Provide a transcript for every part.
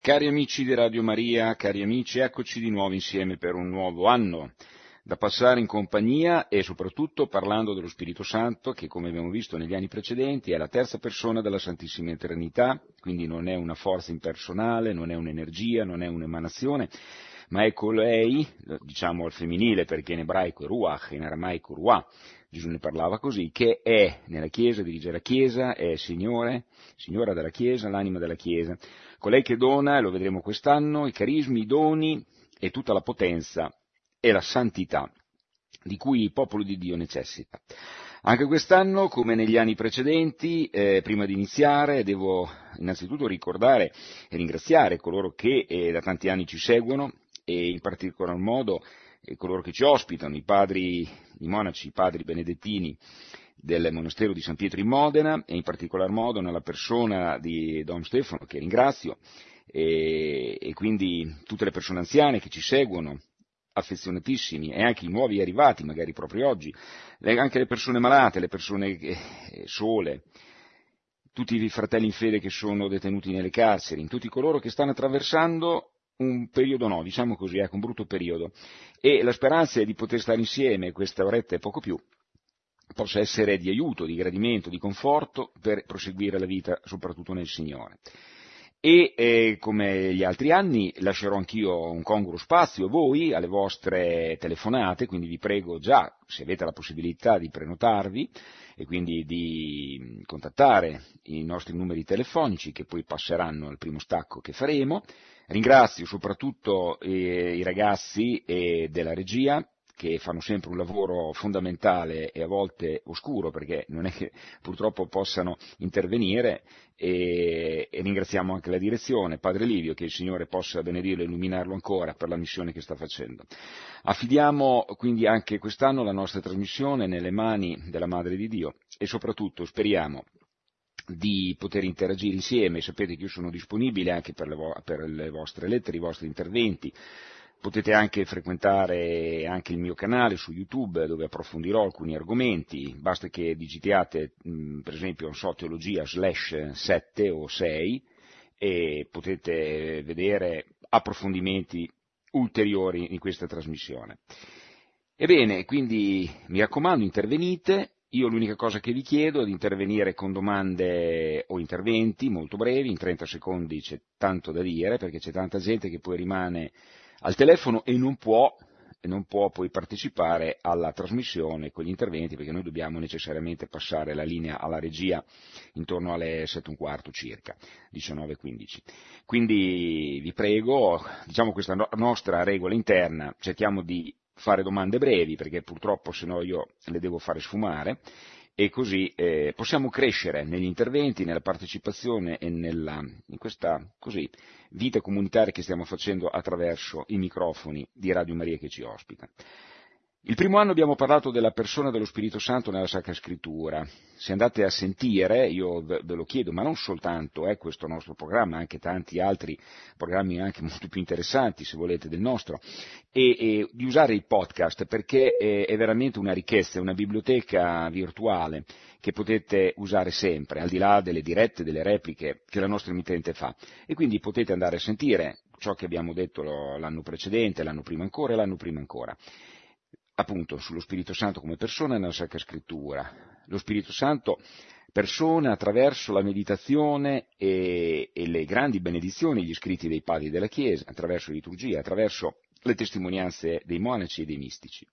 Cari amici di Radio Maria, cari amici, eccoci di nuovo insieme per un nuovo anno da passare in compagnia e soprattutto parlando dello Spirito Santo che, come abbiamo visto negli anni precedenti, è la terza persona della Santissima Trinità, quindi non è una forza impersonale, non è un'energia, non è un'emanazione, ma è colei, diciamo al femminile perché in ebraico è ruach, in aramaico ruah, Gesù ne parlava così, che è nella Chiesa, dirige la Chiesa, è Signore, Signora della Chiesa, l'anima della Chiesa, colei che dona, e lo vedremo quest'anno, i carismi, i doni e tutta la potenza e la santità di cui il popolo di Dio necessita. Anche quest'anno, come negli anni precedenti, prima di iniziare, devo innanzitutto ricordare e ringraziare coloro che da tanti anni ci seguono e in particolar modo coloro che ci ospitano, i padri, i monaci, i padri benedettini del monastero di San Pietro in Modena e in particolar modo nella persona di Don Stefano, che ringrazio, e quindi tutte le persone anziane che ci seguono, affezionatissimi, e anche i nuovi arrivati, magari proprio oggi, anche le persone malate, le persone sole, tutti i fratelli in fede che sono detenuti nelle carceri, tutti coloro che stanno attraversando un periodo diciamo così, un brutto periodo, e la speranza è di poter stare insieme questa oretta e poco più, possa essere di aiuto, di gradimento, di conforto per proseguire la vita soprattutto nel Signore. E come gli altri anni lascerò anch'io un congruo spazio a voi, alle vostre telefonate, quindi vi prego già, se avete la possibilità, di prenotarvi e quindi di contattare i nostri numeri telefonici che poi passeranno al primo stacco che faremo. Ringrazio soprattutto i ragazzi della regia che fanno sempre un lavoro fondamentale e a volte oscuro perché non è che purtroppo possano intervenire e ringraziamo anche la direzione, Padre Livio, che il Signore possa benedirlo e illuminarlo ancora per la missione che sta facendo. Affidiamo quindi anche quest'anno la nostra trasmissione nelle mani della Madre di Dio e soprattutto speriamo di poter interagire insieme. Sapete che io sono disponibile anche per le vostre lettere, i vostri interventi. Potete anche frequentare anche il mio canale su YouTube dove approfondirò alcuni argomenti, basta che digitiate per esempio teologia /7 o 6 e potete vedere approfondimenti ulteriori in questa trasmissione. Ebbene, quindi mi raccomando, intervenite. Io l'unica cosa che vi chiedo è di intervenire con domande o interventi molto brevi, in 30 secondi c'è tanto da dire perché c'è tanta gente che poi rimane al telefono e non può poi partecipare alla trasmissione con gli interventi perché noi dobbiamo necessariamente passare la linea alla regia intorno alle 7:15 circa, 19:15. Quindi vi prego, diciamo questa nostra regola interna, cerchiamo di fare domande brevi perché purtroppo se no io le devo fare sfumare e così possiamo crescere negli interventi, nella partecipazione e in questa così vita comunitaria che stiamo facendo attraverso i microfoni di Radio Maria che ci ospita. Il primo anno abbiamo parlato della persona dello Spirito Santo nella Sacra Scrittura. Se andate a sentire, io ve lo chiedo, ma non soltanto questo nostro programma, anche tanti altri programmi anche molto più interessanti, se volete, del nostro, e di usare il podcast perché è veramente una ricchezza, è una biblioteca virtuale che potete usare sempre, al di là delle dirette, delle repliche che la nostra emittente fa. E quindi potete andare a sentire ciò che abbiamo detto l'anno precedente, l'anno prima ancora e l'anno prima ancora. Appunto sullo Spirito Santo come persona nella Sacra Scrittura. Lo Spirito Santo persona attraverso la meditazione e le grandi benedizioni, gli scritti dei padri della Chiesa, attraverso la liturgia, attraverso le testimonianze dei monaci e dei mistici.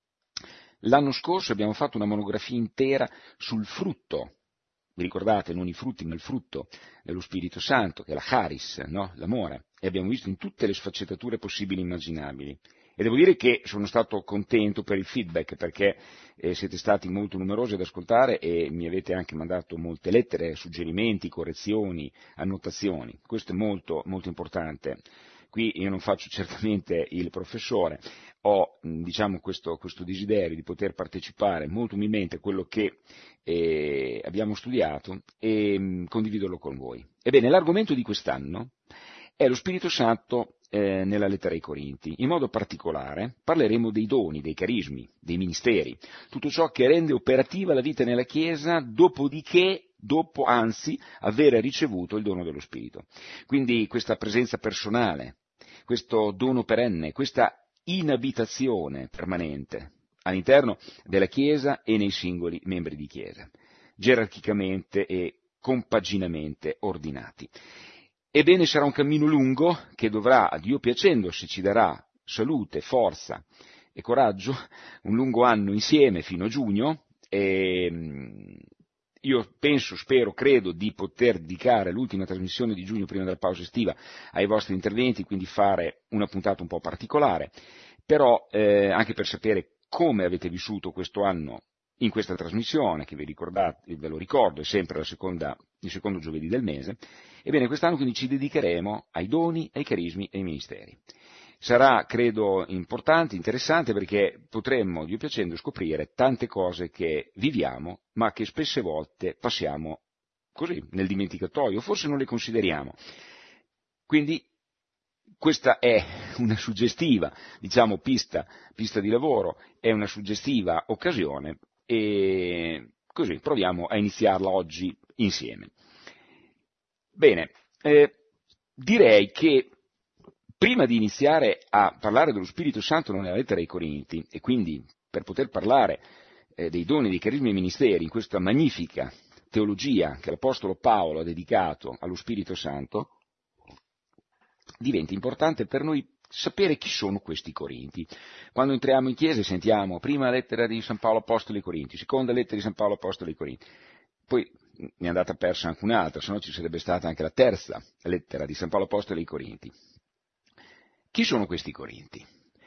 L'anno scorso abbiamo fatto una monografia intera sul frutto, vi ricordate, non i frutti ma il frutto dello Spirito Santo, che è la charis, no? L'amore, e abbiamo visto in tutte le sfaccettature possibili e immaginabili. E devo dire che sono stato contento per il feedback perché siete stati molto numerosi ad ascoltare e mi avete anche mandato molte lettere, suggerimenti, correzioni, annotazioni. Questo è molto, molto importante. Qui io non faccio certamente il professore, ho diciamo questo desiderio di poter partecipare molto umilmente a quello che abbiamo studiato e condividerlo con voi. Ebbene, l'argomento di quest'anno è lo Spirito Santo nella lettera ai Corinti. In modo particolare parleremo dei doni, dei carismi, dei ministeri, tutto ciò che rende operativa la vita nella Chiesa, dopodiché dopo anzi aver ricevuto il dono dello Spirito. Quindi questa presenza personale, questo dono perenne, questa inabitazione permanente all'interno della Chiesa e nei singoli membri di Chiesa, gerarchicamente e compaginamente ordinati. Ebbene, sarà un cammino lungo che dovrà, a Dio piacendo, se ci darà salute, forza e coraggio, un lungo anno insieme fino a giugno, e io penso, spero, credo di poter dedicare l'ultima trasmissione di giugno prima della pausa estiva ai vostri interventi, quindi fare una puntata un po' particolare, però anche per sapere come avete vissuto questo anno in questa trasmissione, che ve lo ricordo, è sempre il secondo giovedì del mese. Ebbene, quest'anno quindi ci dedicheremo ai doni, ai carismi e ai ministeri. Sarà, credo, importante, interessante, perché potremmo, Dio piacendo, scoprire tante cose che viviamo, ma che spesse volte passiamo così, nel dimenticatoio, forse non le consideriamo. Quindi questa è una suggestiva, diciamo, pista di lavoro, è una suggestiva occasione, e così proviamo a iniziarla oggi insieme. Bene, direi che prima di iniziare a parlare dello Spirito Santo nella lettera ai Corinti, e quindi per poter parlare dei doni, dei carismi e ministeri in questa magnifica teologia che l'Apostolo Paolo ha dedicato allo Spirito Santo, diventa importante per noi sapere chi sono questi Corinti. Quando entriamo in chiesa sentiamo prima lettera di San Paolo Apostolo ai Corinti, seconda lettera di San Paolo Apostolo ai Corinti, poi ne è andata persa anche un'altra, se no ci sarebbe stata anche la terza lettera di San Paolo Apostolo ai Corinti. Chi sono questi Corinti?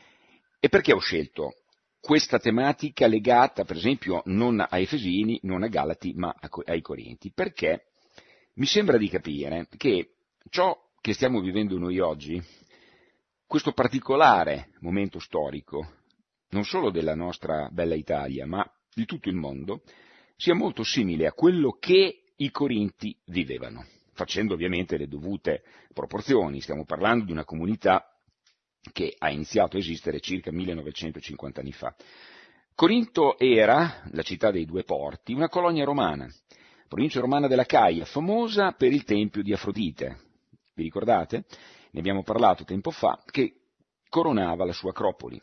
E perché ho scelto questa tematica legata, per esempio, non a Efesini, non a Galati, ma ai Corinti? Perché mi sembra di capire che ciò che stiamo vivendo noi oggi, questo particolare momento storico, non solo della nostra bella Italia, ma di tutto il mondo, sia molto simile a quello che i Corinti vivevano, facendo ovviamente le dovute proporzioni. Stiamo parlando di una comunità che ha iniziato a esistere circa 1950 anni fa. Corinto era, la città dei due porti, una colonia romana, provincia romana dell'Acaia, famosa per il tempio di Afrodite. Vi ricordate? Ne abbiamo parlato tempo fa, che coronava la sua acropoli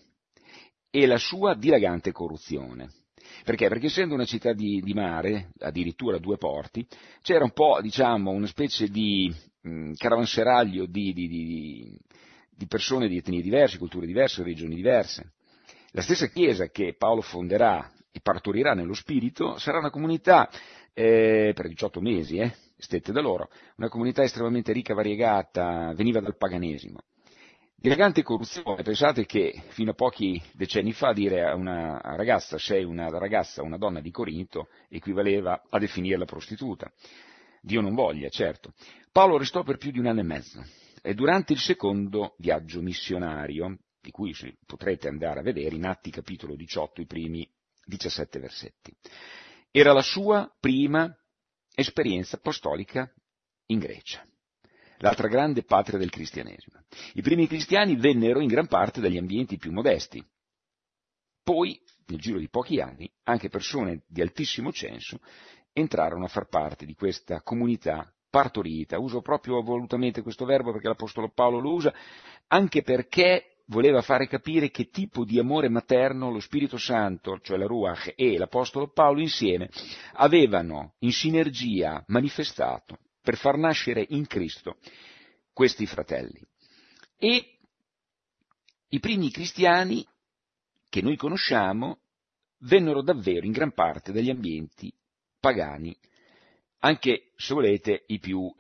e la sua dilagante corruzione. Perché? Perché essendo una città di mare, addirittura due porti, c'era un po', diciamo, una specie di caravanserraglio di persone di etnie diverse, culture diverse, regioni diverse. La stessa Chiesa che Paolo fonderà e partorirà nello Spirito sarà una comunità, per 18 mesi, stette da loro, una comunità estremamente ricca, variegata, veniva dal paganesimo. Dilagante corruzione, pensate che fino a pochi decenni fa dire a una ragazza sei una ragazza, una donna di Corinto, equivaleva a definirla prostituta. Dio non voglia, certo. Paolo restò per più di un anno e mezzo, e durante il secondo viaggio missionario, di cui potrete andare a vedere in Atti capitolo 18, i primi 17 versetti. Era la sua prima esperienza apostolica in Grecia, l'altra grande patria del cristianesimo. I primi cristiani vennero in gran parte dagli ambienti più modesti. Poi, nel giro di pochi anni, anche persone di altissimo censo entrarono a far parte di questa comunità partorita. Uso proprio volutamente questo verbo perché l'Apostolo Paolo lo usa, anche perché voleva fare capire che tipo di amore materno lo Spirito Santo, cioè la Ruach, e l'Apostolo Paolo insieme avevano in sinergia manifestato per far nascere in Cristo questi fratelli. E i primi cristiani che noi conosciamo vennero davvero in gran parte dagli ambienti pagani, anche se volete i più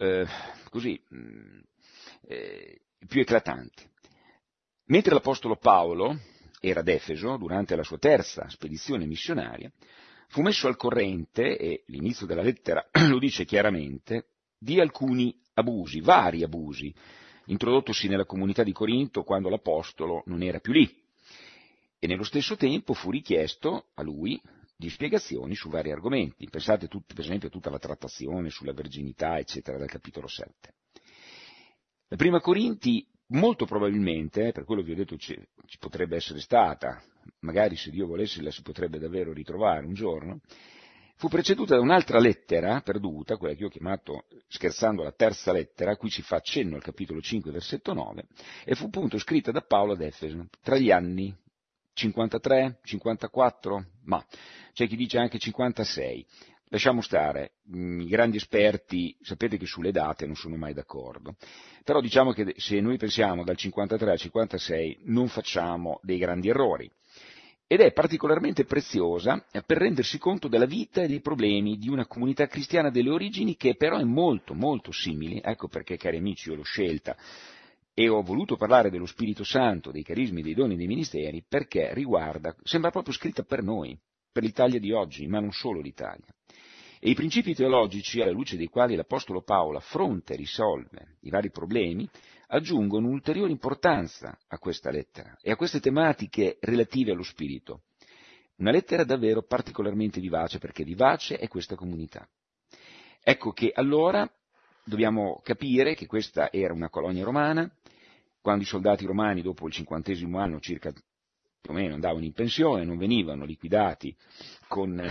eclatanti. Mentre l'Apostolo Paolo era ad Efeso durante la sua terza spedizione missionaria, fu messo al corrente, e l'inizio della lettera lo dice chiaramente, di alcuni abusi, vari abusi, introdottosi nella comunità di Corinto quando l'Apostolo non era più lì. E nello stesso tempo fu richiesto a lui di spiegazioni su vari argomenti. Pensate per esempio a tutta la trattazione sulla verginità, eccetera, del capitolo 7. La prima Corinti, molto probabilmente, per quello che vi ho detto ci potrebbe essere stata, magari se Dio volesse la si potrebbe davvero ritrovare un giorno, fu preceduta da un'altra lettera perduta, quella che io ho chiamato, scherzando, la terza lettera, a cui ci fa accenno al capitolo 5, versetto 9, e fu appunto scritta da Paolo ad Efeso, tra gli anni 53, 54, ma c'è chi dice anche 56. Lasciamo stare, i grandi esperti, sapete che sulle date non sono mai d'accordo, però diciamo che se noi pensiamo dal 53 al 56 non facciamo dei grandi errori, ed è particolarmente preziosa per rendersi conto della vita e dei problemi di una comunità cristiana delle origini che però è molto, molto simile, ecco perché, cari amici, io l'ho scelta e ho voluto parlare dello Spirito Santo, dei carismi, dei doni e dei ministeri, perché riguarda, sembra proprio scritta per noi, per l'Italia di oggi, ma non solo l'Italia. E i principi teologici, alla luce dei quali l'Apostolo Paolo affronta e risolve i vari problemi, aggiungono un'ulteriore importanza a questa lettera e a queste tematiche relative allo Spirito. Una lettera davvero particolarmente vivace, perché vivace è questa comunità. Ecco che allora dobbiamo capire che questa era una colonia romana, quando i soldati romani dopo il 50° anno circa più o meno andavano in pensione, non venivano liquidati con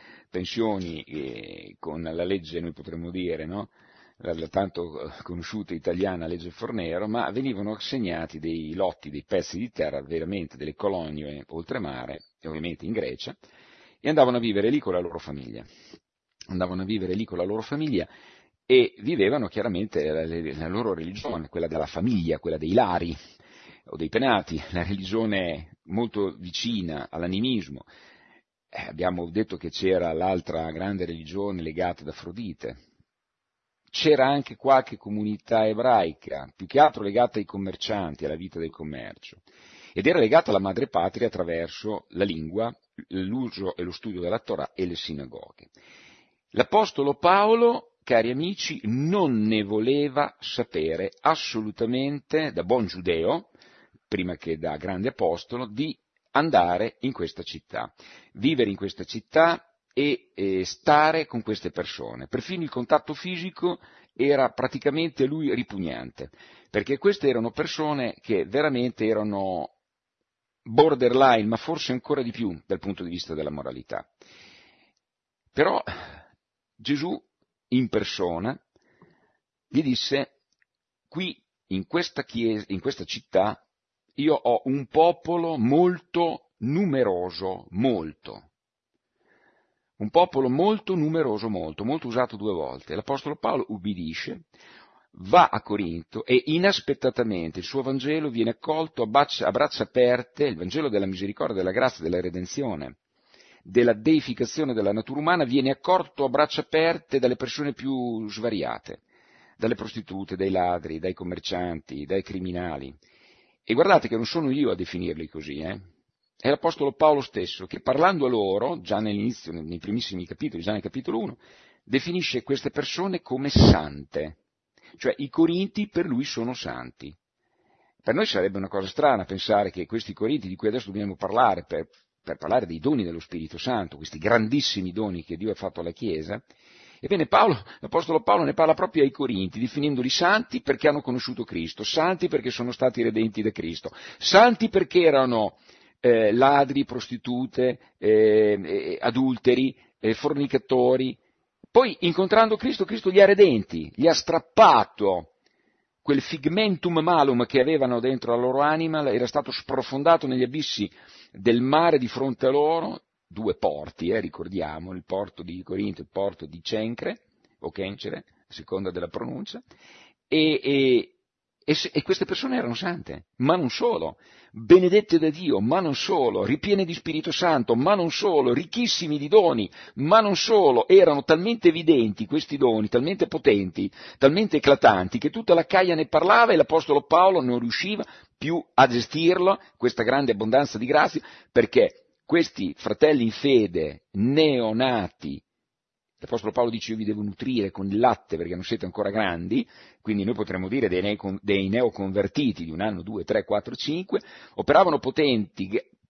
pensioni, con la legge, noi potremmo dire, no? La tanto conosciuta italiana legge Fornero, ma venivano assegnati dei lotti, dei pezzi di terra, veramente delle colonie oltremare, e ovviamente in Grecia, e andavano a vivere lì con la loro famiglia. Andavano a vivere lì con la loro famiglia e vivevano chiaramente la loro religione, quella della famiglia, quella dei lari o dei penati, la religione molto vicina all'animismo. Abbiamo detto che c'era l'altra grande religione legata ad Afrodite. C'era anche qualche comunità ebraica, più che altro legata ai commercianti, alla vita del commercio, ed era legata alla madrepatria attraverso la lingua, l'uso e lo studio della Torah e le sinagoghe. L'Apostolo Paolo, cari amici, non ne voleva sapere assolutamente, da buon giudeo, prima che da grande apostolo, di andare in questa città, vivere in questa città e stare con queste persone. Perfino il contatto fisico era praticamente a lui ripugnante, perché queste erano persone che veramente erano borderline, ma forse ancora di più dal punto di vista della moralità. Però Gesù in persona gli disse: qui in questa chiesa, in questa città, io ho un popolo molto numeroso, molto. Un popolo molto numeroso, molto usato 2 volte. L'Apostolo Paolo ubbidisce, va a Corinto e inaspettatamente il suo Vangelo viene accolto a braccia aperte, il Vangelo della misericordia, della grazia, della redenzione, della deificazione della natura umana, viene accolto a braccia aperte dalle persone più svariate, dalle prostitute, dai ladri, dai commercianti, dai criminali. E guardate che non sono io a definirli così, È l'Apostolo Paolo stesso che, parlando a loro, già nell'inizio, nei primissimi capitoli, già nel capitolo 1, definisce queste persone come sante. Cioè i Corinti per lui sono santi. Per noi sarebbe una cosa strana pensare che questi Corinti di cui adesso dobbiamo parlare, per parlare dei doni dello Spirito Santo, questi grandissimi doni che Dio ha fatto alla Chiesa, ebbene l'Apostolo Paolo ne parla proprio ai Corinti, definendoli santi perché hanno conosciuto Cristo, santi perché sono stati redenti da Cristo, santi perché erano ladri, prostitute, adulteri, fornicatori. Poi, incontrando Cristo, Cristo li ha redenti, gli ha strappato quel figmentum malum che avevano dentro la loro anima, era stato sprofondato negli abissi del mare di fronte a loro, 2 porti, ricordiamo, il porto di Corinto e il porto di Cencre, o Kencere, a seconda della pronuncia, e queste persone erano sante, ma non solo, benedette da Dio, ma non solo, ripiene di Spirito Santo, ma non solo, ricchissimi di doni, ma non solo, erano talmente evidenti questi doni, talmente potenti, talmente eclatanti, che tutta l'Acaia ne parlava e l'Apostolo Paolo non riusciva più a gestirlo, questa grande abbondanza di grazia, perché questi fratelli in fede, neonati, l'Apostolo Paolo dice: io vi devo nutrire con il latte perché non siete ancora grandi, quindi noi potremmo dire dei neoconvertiti di 1 anno, 2, 3, 4, 5, operavano potenti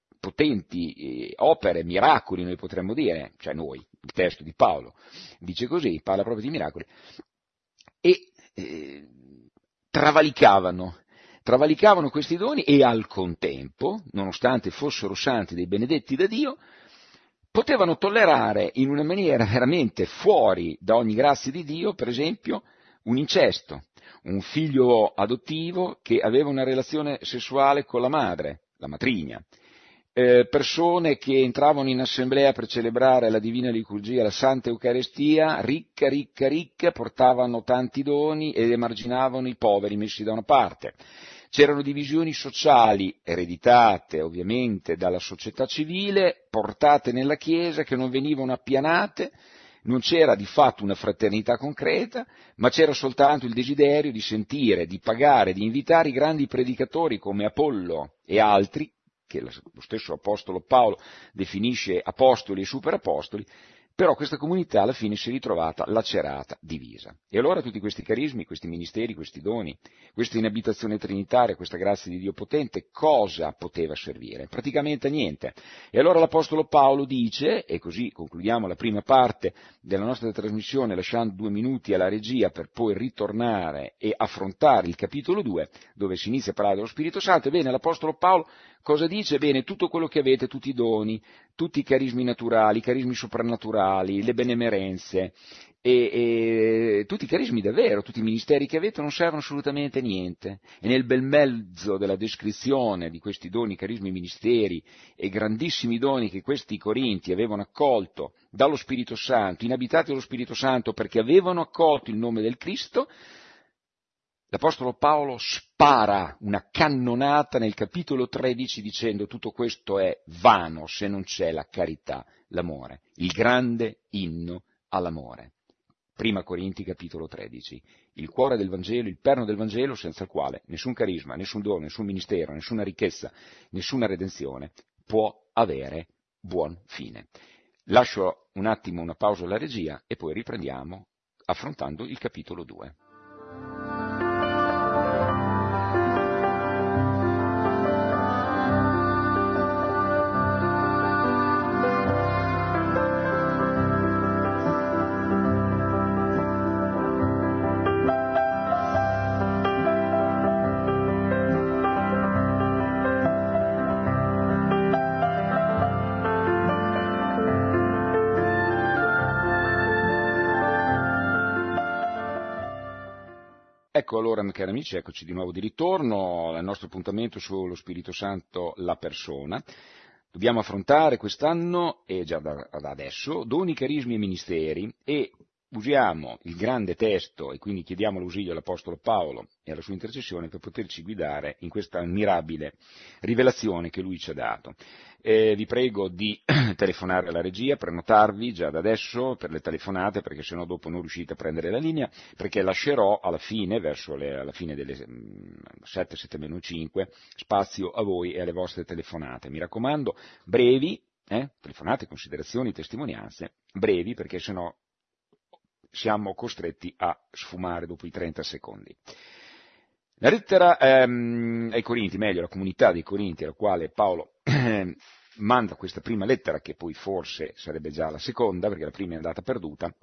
opere, miracoli, noi potremmo dire, cioè noi, il testo di Paolo dice così, parla proprio di miracoli, e travalicavano questi doni e al contempo, nonostante fossero santi dei benedetti da Dio, potevano tollerare in una maniera veramente fuori da ogni grazia di Dio, per esempio, un incesto, un figlio adottivo che aveva una relazione sessuale con la madre, la matrigna, persone che entravano in assemblea per celebrare la divina liturgia, la Santa Eucaristia, ricca, portavano tanti doni ed emarginavano i poveri messi da una parte. C'erano divisioni sociali, ereditate ovviamente dalla società civile, portate nella Chiesa, che non venivano appianate, non c'era di fatto una fraternità concreta, ma c'era soltanto il desiderio di sentire, di pagare, di invitare i grandi predicatori come Apollo e altri, che lo stesso Apostolo Paolo definisce apostoli e superapostoli, però questa comunità alla fine si è ritrovata lacerata, divisa. E allora tutti questi carismi, questi ministeri, questi doni, questa inabitazione trinitaria, questa grazia di Dio potente, cosa poteva servire? Praticamente niente. E allora l'Apostolo Paolo dice, e così concludiamo la prima parte della nostra trasmissione lasciando 2 minuti alla regia per poi ritornare e affrontare il capitolo 2, dove si inizia a parlare dello Spirito Santo. Ebbene, l'Apostolo Paolo cosa dice? Bene, tutto quello che avete, tutti i doni, tutti i carismi naturali, i carismi soprannaturali, le benemerenze, e tutti i carismi davvero, tutti i ministeri che avete non servono assolutamente a niente. E nel bel mezzo della descrizione di questi doni, carismi, ministeri e grandissimi doni che questi Corinti avevano accolto dallo Spirito Santo, inabitati dallo Spirito Santo perché avevano accolto il nome del Cristo, l'Apostolo Paolo spara una cannonata nel capitolo 13 dicendo tutto questo è vano se non c'è la carità, l'amore, il grande inno all'amore. Prima Corinti capitolo 13, il cuore del Vangelo, il perno del Vangelo senza il quale nessun carisma, nessun dono, nessun ministero, nessuna ricchezza, nessuna redenzione può avere buon fine. Lascio un attimo una pausa alla regia e poi riprendiamo affrontando il capitolo 2. Ecco allora, cari amici, eccoci di nuovo di ritorno al nostro appuntamento sullo Spirito Santo, la persona. Dobbiamo affrontare quest'anno, e già da adesso, doni, carismi e ministeri, e usiamo il grande testo, e quindi chiediamo l'ausilio all'Apostolo Paolo e alla sua intercessione per poterci guidare in questa ammirabile rivelazione che lui ci ha dato. Vi prego di telefonare alla regia, prenotarvi già da adesso per le telefonate, perché sennò dopo non riuscite a prendere la linea, perché lascerò alla fine, alla fine delle 7:05, spazio a voi e alle vostre telefonate. Mi raccomando, brevi, telefonate, considerazioni, testimonianze, brevi, perché sennò siamo costretti a sfumare dopo i 30 secondi. La lettera ai Corinti, meglio la comunità dei Corinti, alla quale Paolo manda questa prima lettera, che poi forse sarebbe già la seconda, perché la prima è andata perduta,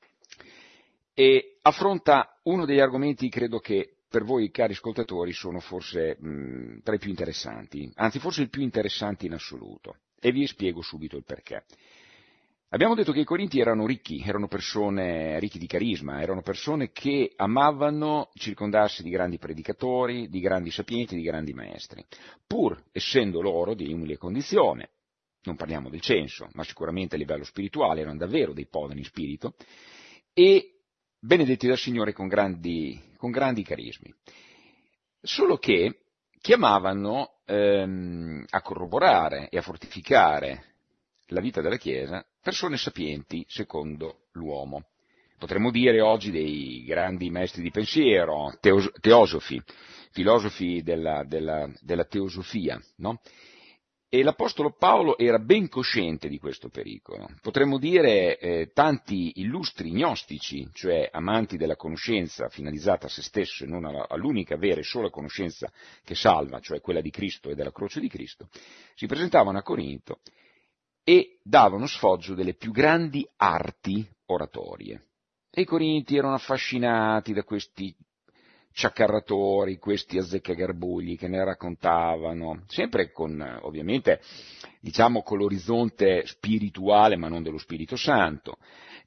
e affronta uno degli argomenti, credo che per voi, cari ascoltatori, sono forse tra i più interessanti, anzi forse il più interessante in assoluto, e vi spiego subito il perché. Abbiamo detto che i Corinti erano ricchi, erano persone ricchi di carisma, erano persone che amavano circondarsi di grandi predicatori, di grandi sapienti, di grandi maestri, pur essendo loro di umile condizione. Non parliamo del censo, ma sicuramente a livello spirituale erano davvero dei poveri in spirito, e benedetti dal Signore con grandi carismi. Solo che chiamavano a corroborare e a fortificare la vita della Chiesa persone sapienti secondo l'uomo. Potremmo dire oggi dei grandi maestri di pensiero, teosofi, filosofi della teosofia, no? E l'Apostolo Paolo era ben cosciente di questo pericolo. Potremmo dire tanti illustri gnostici, cioè amanti della conoscenza finalizzata a se stesso e non all'unica vera e sola conoscenza che salva, cioè quella di Cristo e della croce di Cristo, si presentavano a Corinto e davano sfoggio delle più grandi arti oratorie. E i Corinti erano affascinati da questi ciaccarratori, questi azzeccagarbugli che ne raccontavano, sempre con, ovviamente, diciamo, con l'orizzonte spirituale, ma non dello Spirito Santo,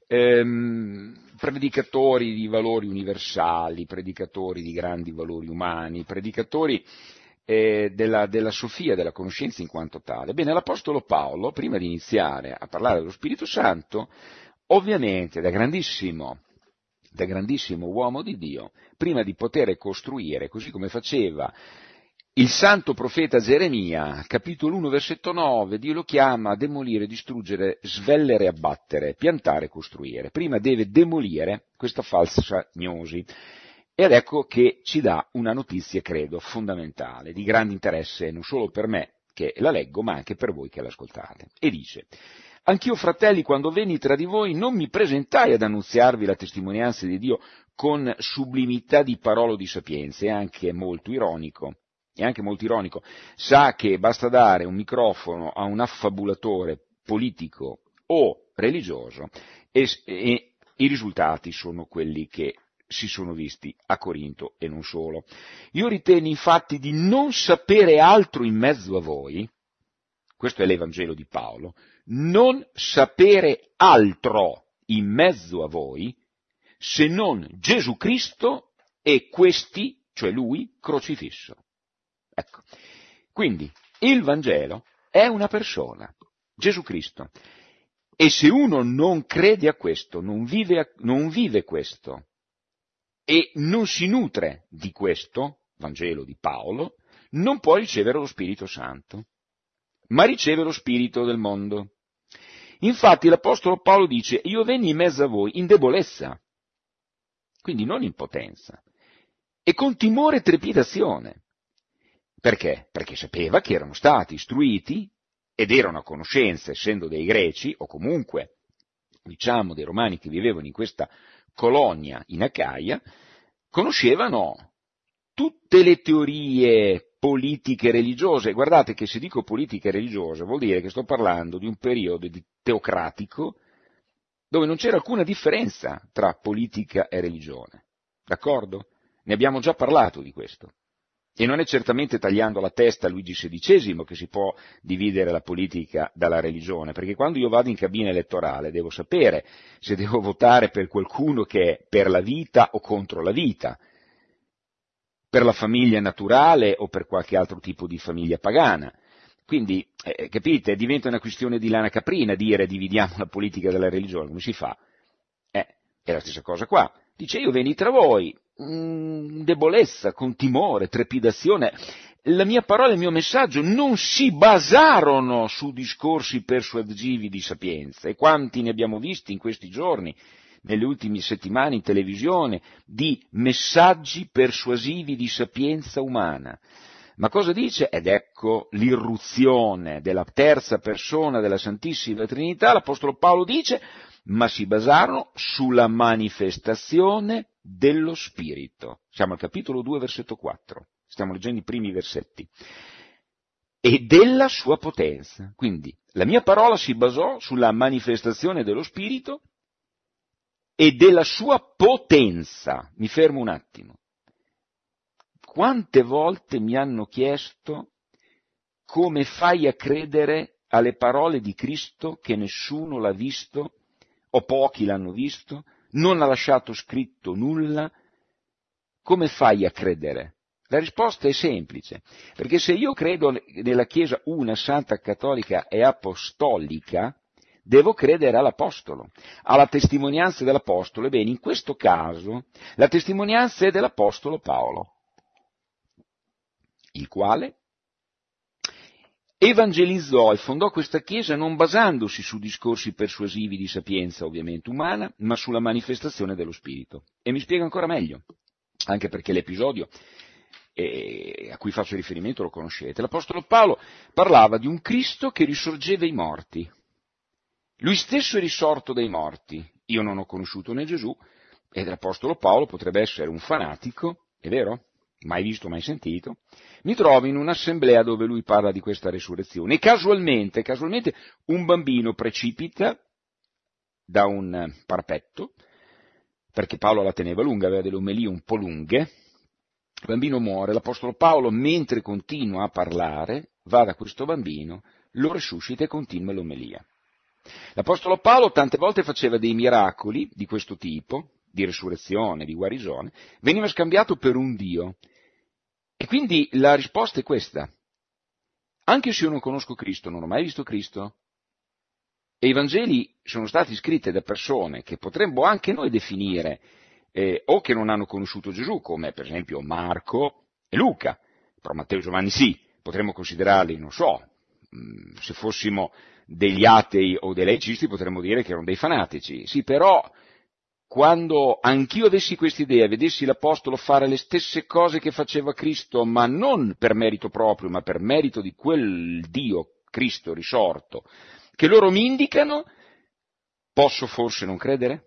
predicatori di valori universali, predicatori di grandi valori umani, predicatori della Sofia, della conoscenza in quanto tale. Bene, l'Apostolo Paolo, prima di iniziare a parlare dello Spirito Santo, ovviamente da grandissimo uomo di Dio, prima di poter costruire, così come faceva il santo profeta Geremia, capitolo 1, versetto 9, Dio lo chiama a demolire, distruggere, svellere, abbattere, piantare e costruire. Prima deve demolire questa falsa gnosi. Ed ecco che ci dà una notizia, credo, fondamentale, di grande interesse non solo per me che la leggo, ma anche per voi che l'ascoltate. E dice: anch'io, fratelli, quando venni tra di voi, non mi presentai ad annunziarvi la testimonianza di Dio con sublimità di parole o di sapienza, e anche molto ironico. Sa che basta dare un microfono a un affabulatore politico o religioso e i risultati sono quelli che si sono visti a Corinto e non solo. Io ritenni infatti di non sapere altro in mezzo a voi, questo è l'Evangelo di Paolo, non sapere altro in mezzo a voi se non Gesù Cristo e questi, cioè Lui, crocifisso. Ecco, quindi il Vangelo è una persona, Gesù Cristo, e se uno non crede a questo, non vive questo, e non si nutre di questo, Vangelo di Paolo, non può ricevere lo Spirito Santo, ma riceve lo spirito del mondo. Infatti l'Apostolo Paolo dice: io venni in mezzo a voi in debolezza, quindi non in potenza, e con timore e trepidazione. Perché? Perché sapeva che erano stati istruiti ed erano a conoscenza, essendo dei greci, o comunque, diciamo, dei romani che vivevano in questa colonia in Acaia, conoscevano tutte le teorie politiche religiose. Guardate che se dico politiche religiose vuol dire che sto parlando di un periodo teocratico dove non c'era alcuna differenza tra politica e religione. D'accordo? Ne abbiamo già parlato di questo. E non è certamente tagliando la testa a Luigi XVI che si può dividere la politica dalla religione, perché quando io vado in cabina elettorale devo sapere se devo votare per qualcuno che è per la vita o contro la vita, per la famiglia naturale o per qualche altro tipo di famiglia pagana. Quindi, capite, diventa una questione di lana caprina dire dividiamo la politica dalla religione, come si fa? È la stessa cosa qua. Dice: io venni tra voi, debolezza, con timore, trepidazione. La mia parola e il mio messaggio non si basarono su discorsi persuasivi di sapienza, e quanti ne abbiamo visti in questi giorni, nelle ultime settimane in televisione, di messaggi persuasivi di sapienza umana. Ma cosa dice? Ed ecco l'irruzione della terza persona della Santissima Trinità. L'Apostolo Paolo dice: ma si basarono sulla manifestazione dello Spirito. Siamo al capitolo 2, versetto 4. Stiamo leggendo i primi versetti. E della sua potenza. Quindi la mia parola si basò sulla manifestazione dello Spirito e della sua potenza. Mi fermo un attimo. Quante volte mi hanno chiesto come fai a credere alle parole di Cristo che nessuno l'ha visto o pochi l'hanno visto, non ha lasciato scritto nulla? Come fai a credere? La risposta è semplice, perché se io credo nella Chiesa una, santa, cattolica e apostolica, devo credere all'Apostolo, alla testimonianza dell'Apostolo. Ebbene, in questo caso la testimonianza è dell'Apostolo Paolo, il quale evangelizzò e fondò questa Chiesa non basandosi su discorsi persuasivi di sapienza ovviamente umana, ma sulla manifestazione dello Spirito. E mi spiego ancora meglio, anche perché l'episodio a cui faccio riferimento lo conoscete. L'Apostolo Paolo parlava di un Cristo che risorgeva ai morti. Lui stesso è risorto dai morti. Io non ho conosciuto né Gesù, e l'Apostolo Paolo potrebbe essere un fanatico, è vero? Mai visto, mai sentito. Mi trovo in un'assemblea dove lui parla di questa resurrezione e casualmente un bambino precipita da un parapetto, perché Paolo la teneva lunga, aveva delle omelie un po' lunghe, il bambino muore, l'Apostolo Paolo, mentre continua a parlare, va da questo bambino, lo resuscita e continua l'omelia. L'Apostolo Paolo tante volte faceva dei miracoli di questo tipo, di resurrezione, di guarigione, veniva scambiato per un Dio. E quindi la risposta è questa. Anche se io non conosco Cristo, non ho mai visto Cristo, e i Vangeli sono stati scritti da persone che potremmo anche noi definire o che non hanno conosciuto Gesù, come per esempio Marco e Luca, però Matteo e Giovanni sì, potremmo considerarli, non so, se fossimo degli atei o dei laicisti potremmo dire che erano dei fanatici, sì, però quando anch'io avessi quest'idea, vedessi l'Apostolo fare le stesse cose che faceva Cristo, ma non per merito proprio, ma per merito di quel Dio, Cristo risorto, che loro mi indicano, posso forse non credere?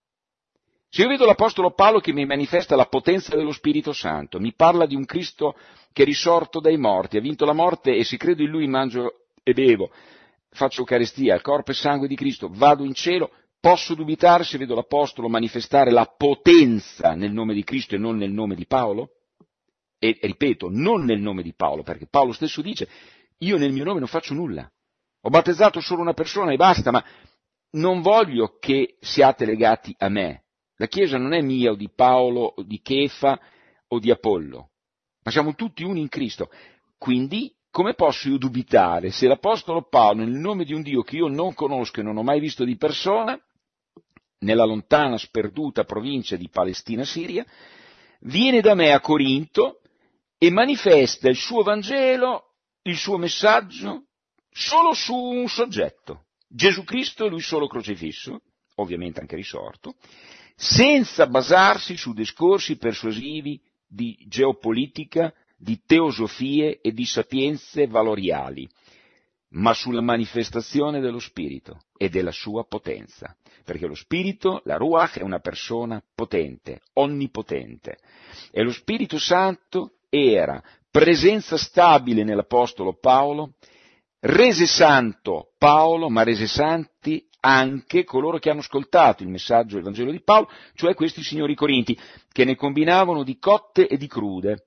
Se io vedo l'Apostolo Paolo che mi manifesta la potenza dello Spirito Santo, mi parla di un Cristo che è risorto dai morti, ha vinto la morte e se credo in Lui mangio e bevo, faccio Eucaristia, il corpo e sangue di Cristo, vado in cielo, posso dubitare se vedo l'Apostolo manifestare la potenza nel nome di Cristo e non nel nome di Paolo? E ripeto, non nel nome di Paolo, perché Paolo stesso dice, io nel mio nome non faccio nulla, ho battezzato solo una persona e basta, ma non voglio che siate legati a me. La Chiesa non è mia o di Paolo o di Chefa o di Apollo, ma siamo tutti uni in Cristo. Quindi, come posso io dubitare se l'Apostolo Paolo, nel nome di un Dio che io non conosco e non ho mai visto di persona, nella lontana sperduta provincia di Palestina-Siria, viene da me a Corinto e manifesta il suo Vangelo, il suo messaggio, solo su un soggetto, Gesù Cristo, lui solo crocifisso, ovviamente anche risorto, senza basarsi su discorsi persuasivi di geopolitica, di teosofie e di sapienze valoriali, ma sulla manifestazione dello Spirito e della sua potenza, perché lo Spirito, la Ruach, è una persona potente, onnipotente, e lo Spirito Santo era presenza stabile nell'Apostolo Paolo, rese santo Paolo, ma rese santi anche coloro che hanno ascoltato il messaggio del Vangelo di Paolo, cioè questi signori corinti, che ne combinavano di cotte e di crude.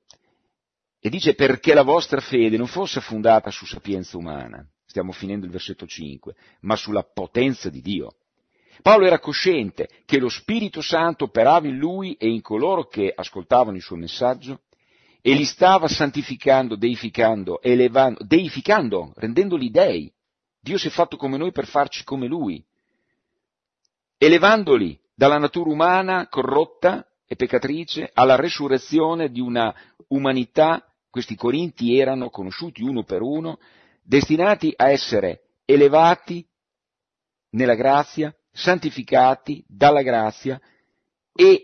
E dice perché la vostra fede non fosse fondata su sapienza umana, stiamo finendo il versetto 5, ma sulla potenza di Dio. Paolo era cosciente che lo Spirito Santo operava in lui e in coloro che ascoltavano il suo messaggio, e li stava santificando, deificando, elevando, deificando, rendendoli dei. Dio si è fatto come noi per farci come Lui, elevandoli dalla natura umana corrotta e peccatrice alla resurrezione di una umanità, questi Corinti erano conosciuti uno per uno, destinati a essere elevati nella grazia, santificati dalla grazia e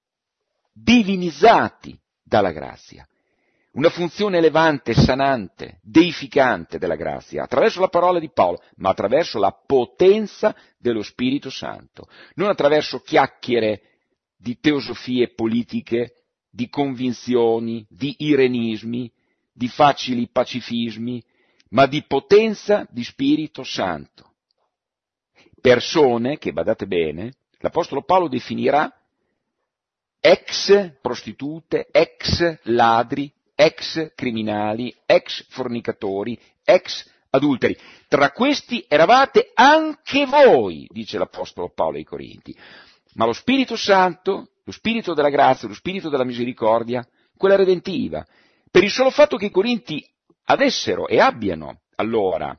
divinizzati dalla grazia. Una funzione elevante, sanante, deificante della grazia, attraverso la parola di Paolo, ma attraverso la potenza dello Spirito Santo, non attraverso chiacchiere di teosofie politiche, di convinzioni, di irenismi, di facili pacifismi, ma di potenza di Spirito Santo. Persone che, badate bene, l'Apostolo Paolo definirà ex prostitute, ex ladri, ex criminali, ex fornicatori, ex adulteri. Tra questi eravate anche voi, dice l'Apostolo Paolo ai Corinti. Ma lo Spirito Santo, lo Spirito della grazia, lo Spirito della misericordia, quella redentiva, per il solo fatto che i Corinti avessero e abbiano allora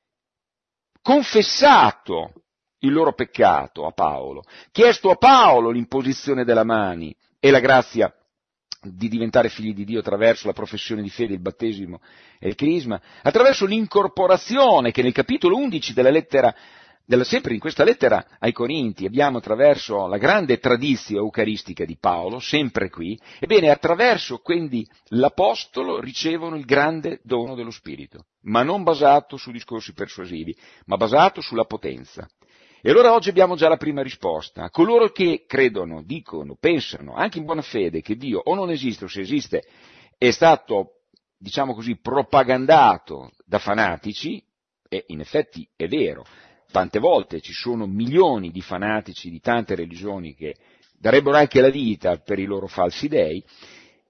confessato il loro peccato a Paolo, chiesto a Paolo l'imposizione della mani e la grazia di diventare figli di Dio attraverso la professione di fede, il battesimo e il crisma, attraverso l'incorporazione che nel capitolo 11 della lettera, sempre in questa lettera ai Corinti abbiamo attraverso la grande tradizione eucaristica di Paolo, sempre qui, ebbene attraverso quindi l'Apostolo ricevono il grande dono dello Spirito, ma non basato su discorsi persuasivi, ma basato sulla potenza. E allora oggi abbiamo già la prima risposta. A coloro che credono, dicono, pensano, anche in buona fede, che Dio o non esiste o se esiste è stato, diciamo così, propagandato da fanatici, e in effetti è vero, tante volte ci sono milioni di fanatici di tante religioni che darebbero anche la vita per i loro falsi dei,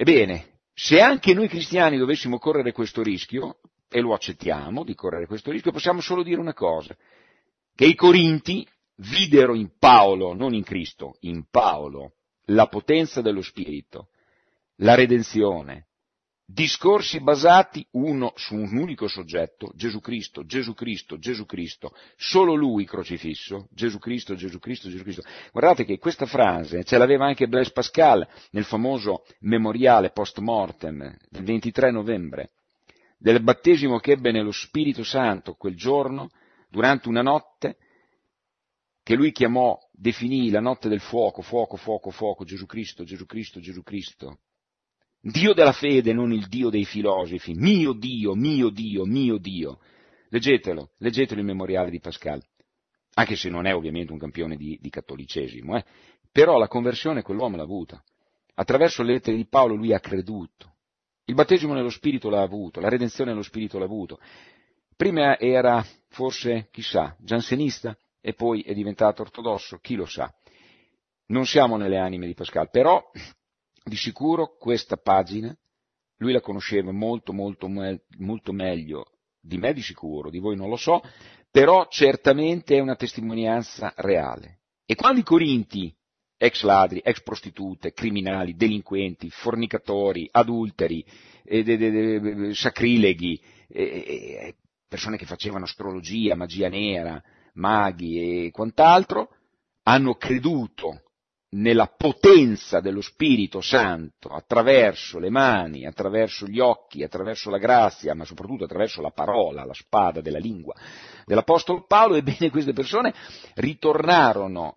Ebbene, se anche noi cristiani dovessimo correre questo rischio, e lo accettiamo di correre questo rischio, possiamo solo dire una cosa, che i Corinti videro in Paolo, non in Cristo, in Paolo, la potenza dello Spirito, la redenzione, discorsi basati uno su un unico soggetto, Gesù Cristo, Gesù Cristo, Gesù Cristo, solo Lui crocifisso, Gesù Cristo, Gesù Cristo, Gesù Cristo. Guardate che questa frase ce l'aveva anche Blaise Pascal nel famoso memoriale post mortem del 23 novembre, del battesimo che ebbe nello Spirito Santo quel giorno, durante una notte, che lui definì la notte del fuoco, fuoco, fuoco, fuoco, Gesù Cristo, Gesù Cristo, Gesù Cristo. Dio della fede, non il Dio dei filosofi, mio Dio, mio Dio, mio Dio. Leggetelo il memoriale di Pascal, anche se non è ovviamente un campione di cattolicesimo, però la conversione quell'uomo l'ha avuta. Attraverso le lettere di Paolo lui ha creduto. Il battesimo nello Spirito l'ha avuto, la redenzione nello Spirito l'ha avuto. Prima era forse, chissà, giansenista e poi è diventato ortodosso, chi lo sa. Non siamo nelle anime di Pascal, però di sicuro questa pagina lui la conosceva molto, molto, molto meglio di me di sicuro, di voi non lo so, però certamente è una testimonianza reale. E quando i Corinti, ex ladri, ex prostitute, criminali, delinquenti, fornicatori, adulteri, sacrileghi, persone che facevano astrologia, magia nera, maghi e quant'altro, hanno creduto nella potenza dello Spirito Santo attraverso le mani, attraverso gli occhi, attraverso la grazia, ma soprattutto attraverso la parola, la spada della lingua dell'Apostolo Paolo, ebbene queste persone ritornarono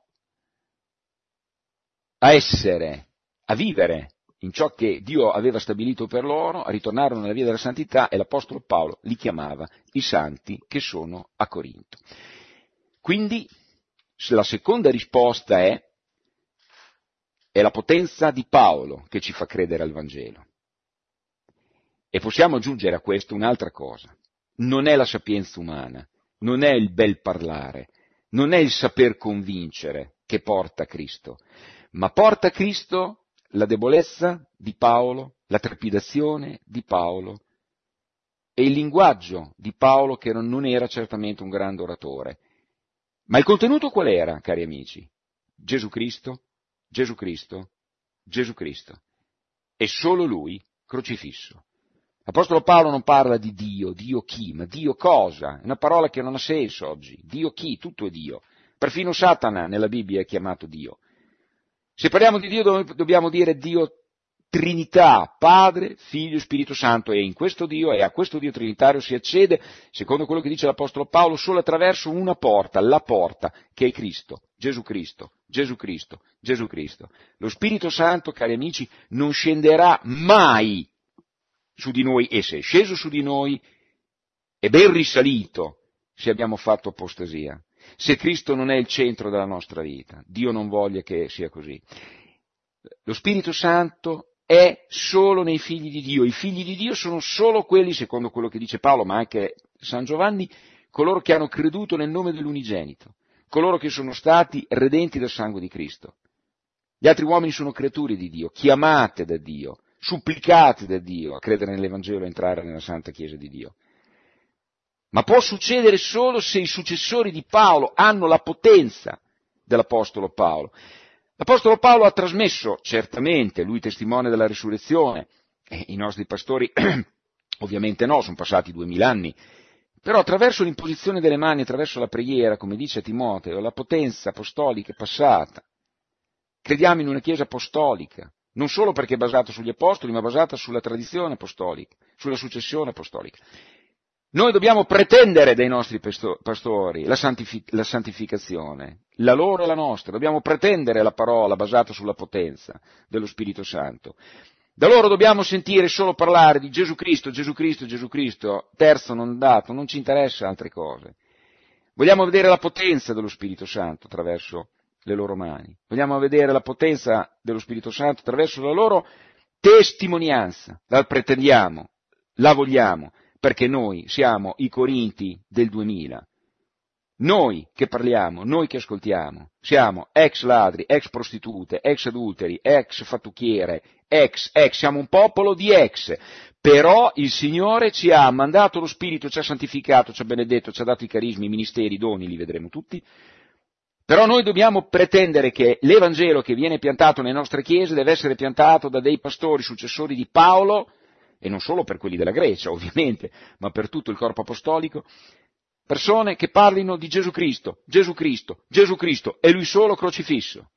a vivere in ciò che Dio aveva stabilito per loro, ritornarono nella via della santità e l'Apostolo Paolo li chiamava i santi che sono a Corinto. Quindi la seconda risposta è la potenza di Paolo che ci fa credere al Vangelo. E possiamo aggiungere a questo un'altra cosa. Non è la sapienza umana, non è il bel parlare, non è il saper convincere che porta a Cristo, ma porta a Cristo la debolezza di Paolo, la trepidazione di Paolo e il linguaggio di Paolo che non era certamente un grande oratore. Ma il contenuto qual era, cari amici? Gesù Cristo, Gesù Cristo, Gesù Cristo. E solo Lui crocifisso. L'Apostolo Paolo non parla di Dio, Dio chi, ma Dio cosa? È una parola che non ha senso oggi. Dio chi? Tutto è Dio. Perfino Satana nella Bibbia è chiamato Dio. Se parliamo di Dio dobbiamo dire Dio Trinità, Padre, Figlio, Spirito Santo, e in questo Dio e a questo Dio trinitario si accede, secondo quello che dice l'Apostolo Paolo, solo attraverso una porta, la porta che è Cristo, Gesù Cristo, Gesù Cristo, Gesù Cristo. Lo Spirito Santo, cari amici, non scenderà mai su di noi, e se è sceso su di noi è ben risalito se abbiamo fatto apostasia. Se Cristo non è il centro della nostra vita, Dio non voglia che sia così. Lo Spirito Santo è solo nei figli di Dio. I figli di Dio sono solo quelli, secondo quello che dice Paolo, ma anche San Giovanni, coloro che hanno creduto nel nome dell'unigenito, coloro che sono stati redenti dal sangue di Cristo. Gli altri uomini sono creature di Dio, chiamate da Dio, supplicate da Dio a credere nell'Evangelo e entrare nella Santa Chiesa di Dio. Ma può succedere solo se i successori di Paolo hanno la potenza dell'Apostolo Paolo. L'Apostolo Paolo ha trasmesso, certamente, lui testimone della risurrezione, e i nostri pastori ovviamente no, sono passati 2000 anni, però attraverso l'imposizione delle mani, attraverso la preghiera, come dice Timoteo, la potenza apostolica è passata. Crediamo in una Chiesa apostolica, non solo perché è basata sugli apostoli, ma basata sulla tradizione apostolica, sulla successione apostolica. Noi dobbiamo pretendere dai nostri pastori la santificazione, la loro e la nostra, dobbiamo pretendere la parola basata sulla potenza dello Spirito Santo. Da loro dobbiamo sentire solo parlare di Gesù Cristo, Gesù Cristo, Gesù Cristo, terzo non dato, non ci interessa altre cose. Vogliamo vedere la potenza dello Spirito Santo attraverso le loro mani, vogliamo vedere la potenza dello Spirito Santo attraverso la loro testimonianza, la pretendiamo, la vogliamo, perché noi siamo i Corinti del 2000. Noi che parliamo, noi che ascoltiamo, siamo ex ladri, ex prostitute, ex adulteri, ex fattucchiere, siamo un popolo di ex. Però il Signore ci ha mandato lo Spirito, ci ha santificato, ci ha benedetto, ci ha dato i carismi, i ministeri, i doni, li vedremo tutti. Però noi dobbiamo pretendere che l'Evangelo che viene piantato nelle nostre chiese deve essere piantato da dei pastori successori di Paolo, e non solo per quelli della Grecia, ovviamente, ma per tutto il corpo apostolico, persone che parlino di Gesù Cristo, Gesù Cristo, Gesù Cristo, e Lui solo crocifisso.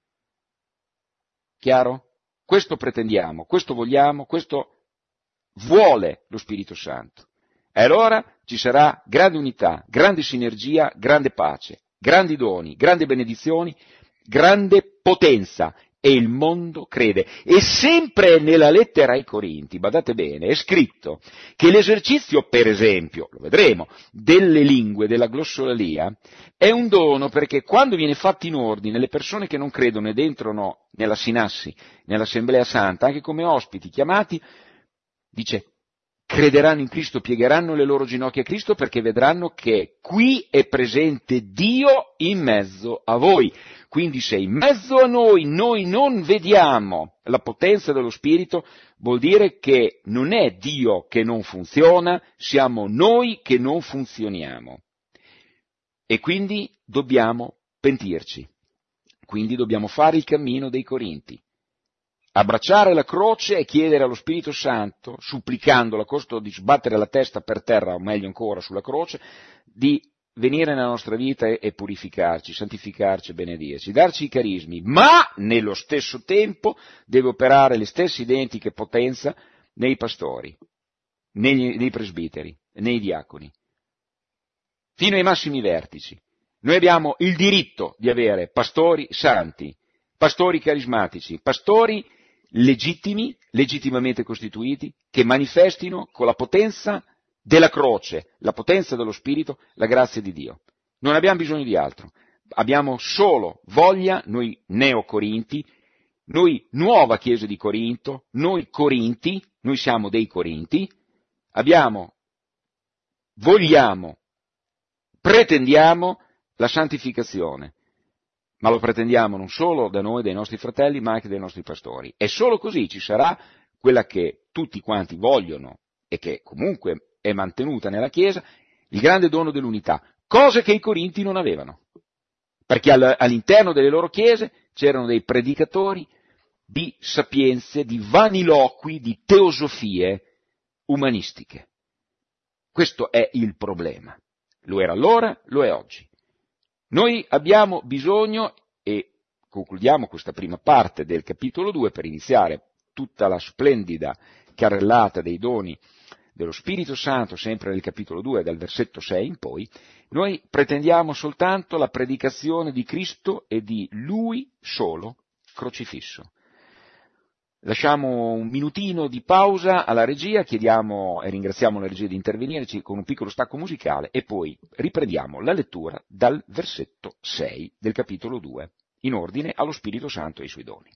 Chiaro? Questo pretendiamo, questo vogliamo, questo vuole lo Spirito Santo. E allora ci sarà grande unità, grande sinergia, grande pace, grandi doni, grandi benedizioni, grande potenza, e il mondo crede. E sempre nella lettera ai Corinti, badate bene, è scritto che l'esercizio, per esempio, lo vedremo, delle lingue, della glossolalia, è un dono perché quando viene fatto in ordine, le persone che non credono ed entrano nella sinassi, nell'Assemblea Santa, anche come ospiti chiamati, dice, crederanno in Cristo, piegheranno le loro ginocchia a Cristo perché vedranno che qui è presente Dio in mezzo a voi. Quindi se in mezzo a noi non vediamo la potenza dello Spirito, vuol dire che non è Dio che non funziona, siamo noi che non funzioniamo. E quindi dobbiamo pentirci, quindi dobbiamo fare il cammino dei Corinti. Abbracciare la croce e chiedere allo Spirito Santo, supplicandolo a costo di sbattere la testa per terra, o meglio ancora sulla croce, di venire nella nostra vita e purificarci, santificarci, benedirci, darci i carismi, ma nello stesso tempo deve operare le stesse identiche potenza nei pastori, nei presbiteri, nei diaconi, fino ai massimi vertici. Noi abbiamo il diritto di avere pastori santi, pastori carismatici, pastori legittimi, legittimamente costituiti, che manifestino con la potenza della croce, la potenza dello Spirito, la grazia di Dio. Non abbiamo bisogno di altro, abbiamo solo voglia, noi neocorinti, noi nuova Chiesa di Corinto, noi corinti, noi siamo dei Corinti, vogliamo, pretendiamo la santificazione. Ma lo pretendiamo non solo da noi, dai nostri fratelli, ma anche dai nostri pastori. E solo così ci sarà quella che tutti quanti vogliono e che comunque è mantenuta nella Chiesa, il grande dono dell'unità, cose che i Corinti non avevano. Perché all'interno delle loro chiese c'erano dei predicatori di sapienze, di vaniloqui, di teosofie umanistiche. Questo è il problema. Lo era allora, lo è oggi. Noi abbiamo bisogno, e concludiamo questa prima parte del capitolo 2 per iniziare tutta la splendida carrellata dei doni dello Spirito Santo, sempre nel capitolo 2, dal versetto 6 in poi, noi pretendiamo soltanto la predicazione di Cristo e di Lui solo crocifisso. Lasciamo un minutino di pausa alla regia, chiediamo e ringraziamo la regia di intervenirci con un piccolo stacco musicale e poi riprendiamo la lettura dal versetto 6 del capitolo 2, in ordine allo Spirito Santo e ai suoi doni.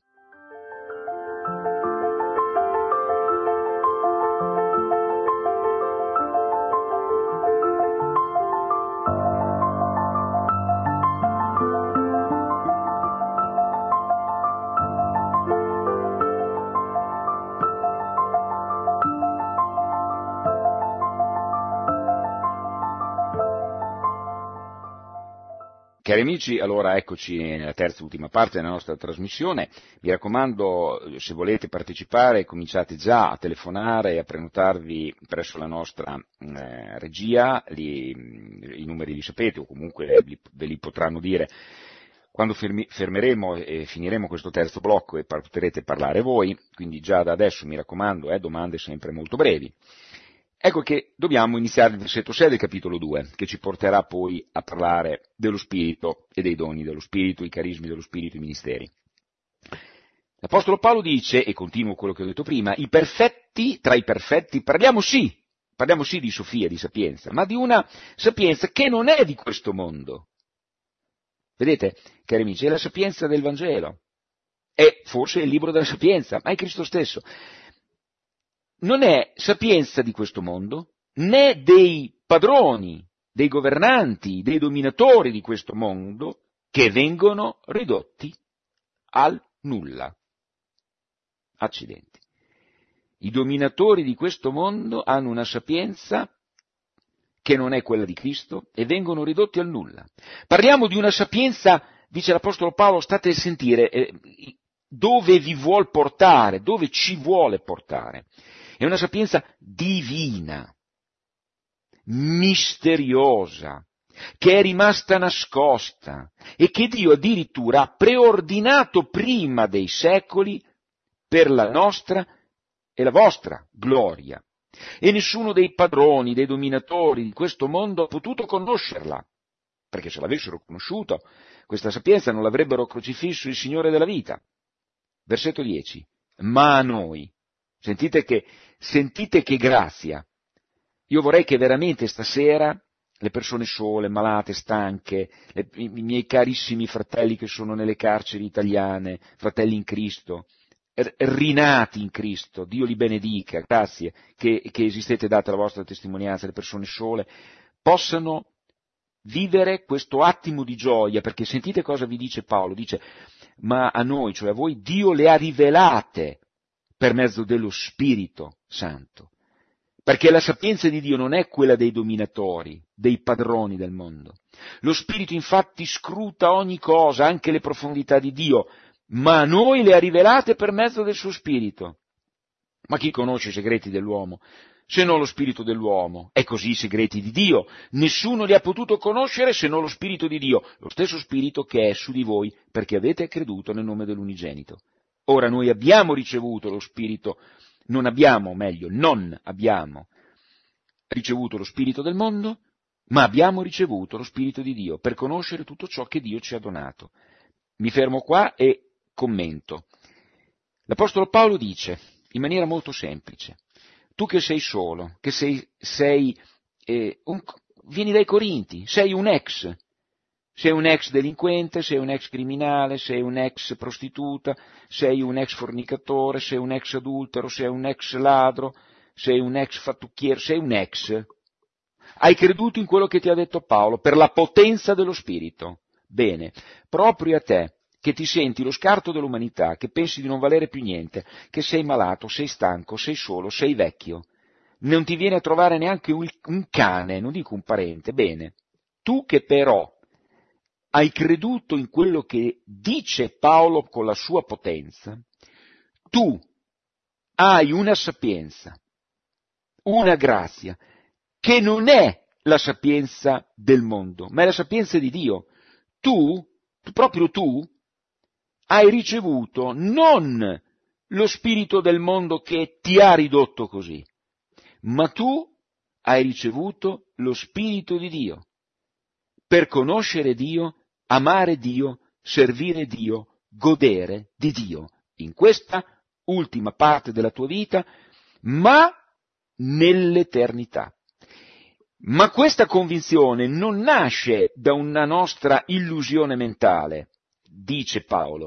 Cari amici, allora eccoci nella terza e ultima parte della nostra trasmissione. Mi raccomando, se volete partecipare, cominciate già a telefonare e a prenotarvi presso la nostra regia, i numeri li sapete o comunque ve li potranno dire quando fermeremo e finiremo questo terzo blocco e potrete parlare voi, quindi già da adesso mi raccomando, domande sempre molto brevi. Ecco che dobbiamo iniziare il versetto 6 del capitolo 2, che ci porterà poi a parlare dello Spirito e dei doni dello Spirito, i carismi dello Spirito, i ministeri. L'Apostolo Paolo dice, e continuo quello che ho detto prima, tra i perfetti parliamo sì di sofia, di sapienza, ma di una sapienza che non è di questo mondo. Vedete, cari amici, è la sapienza del Vangelo, è forse il libro della sapienza, ma è Cristo stesso. Non è sapienza di questo mondo, né dei padroni dei governanti, dei dominatori di questo mondo, che vengono ridotti al nulla. Accidenti. I dominatori di questo mondo hanno una sapienza che non è quella di Cristo e vengono ridotti al nulla. Parliamo di una sapienza, dice l'Apostolo Paolo, state a sentire, dove vi vuol portare, dove ci vuole portare. È una sapienza divina, misteriosa, che è rimasta nascosta e che Dio addirittura ha preordinato prima dei secoli per la nostra e la vostra gloria. E nessuno dei padroni, dei dominatori di questo mondo ha potuto conoscerla, perché se l'avessero conosciuto, questa sapienza non l'avrebbero crocifisso il Signore della vita. Versetto 10. Ma a noi, sentite che grazia. Io vorrei che veramente stasera le persone sole, malate, stanche, i miei carissimi fratelli che sono nelle carceri italiane, fratelli in Cristo, rinati in Cristo, Dio li benedica, grazie che esistete, date la vostra testimonianza, le persone sole, possano vivere questo attimo di gioia, perché sentite cosa vi dice Paolo, dice, ma a noi, cioè a voi, Dio le ha rivelate per mezzo dello Spirito Santo, perché la sapienza di Dio non è quella dei dominatori, dei padroni del mondo. Lo Spirito infatti scruta ogni cosa, anche le profondità di Dio, ma a noi le ha rivelate per mezzo del suo Spirito. Ma chi conosce i segreti dell'uomo, se non lo Spirito dell'uomo? E così i segreti di Dio. Nessuno li ha potuto conoscere se non lo Spirito di Dio, lo stesso Spirito che è su di voi, perché avete creduto nel nome dell'Unigenito. Ora noi abbiamo ricevuto lo Spirito, non abbiamo ricevuto lo Spirito del mondo, ma abbiamo ricevuto lo Spirito di Dio, per conoscere tutto ciò che Dio ci ha donato. Mi fermo qua e commento. L'Apostolo Paolo dice, in maniera molto semplice, tu che sei solo, che vieni dai Corinti, sei un ex delinquente, sei un ex criminale, sei un ex prostituta, sei un ex fornicatore, sei un ex adultero, sei un ex ladro, sei un ex fattucchiere, sei un ex. Hai creduto in quello che ti ha detto Paolo, per la potenza dello Spirito. Bene, proprio a te, che ti senti lo scarto dell'umanità, che pensi di non valere più niente, che sei malato, sei stanco, sei solo, sei vecchio, non ti viene a trovare neanche un cane, non dico un parente, bene, tu che però hai creduto in quello che dice Paolo con la sua potenza, tu hai una sapienza, una grazia, che non è la sapienza del mondo, ma è la sapienza di Dio. Proprio tu, hai ricevuto non lo spirito del mondo che ti ha ridotto così, ma tu hai ricevuto lo Spirito di Dio, per conoscere Dio, amare Dio, servire Dio, godere di Dio, in questa ultima parte della tua vita, ma nell'eternità. Ma questa convinzione non nasce da una nostra illusione mentale, dice Paolo,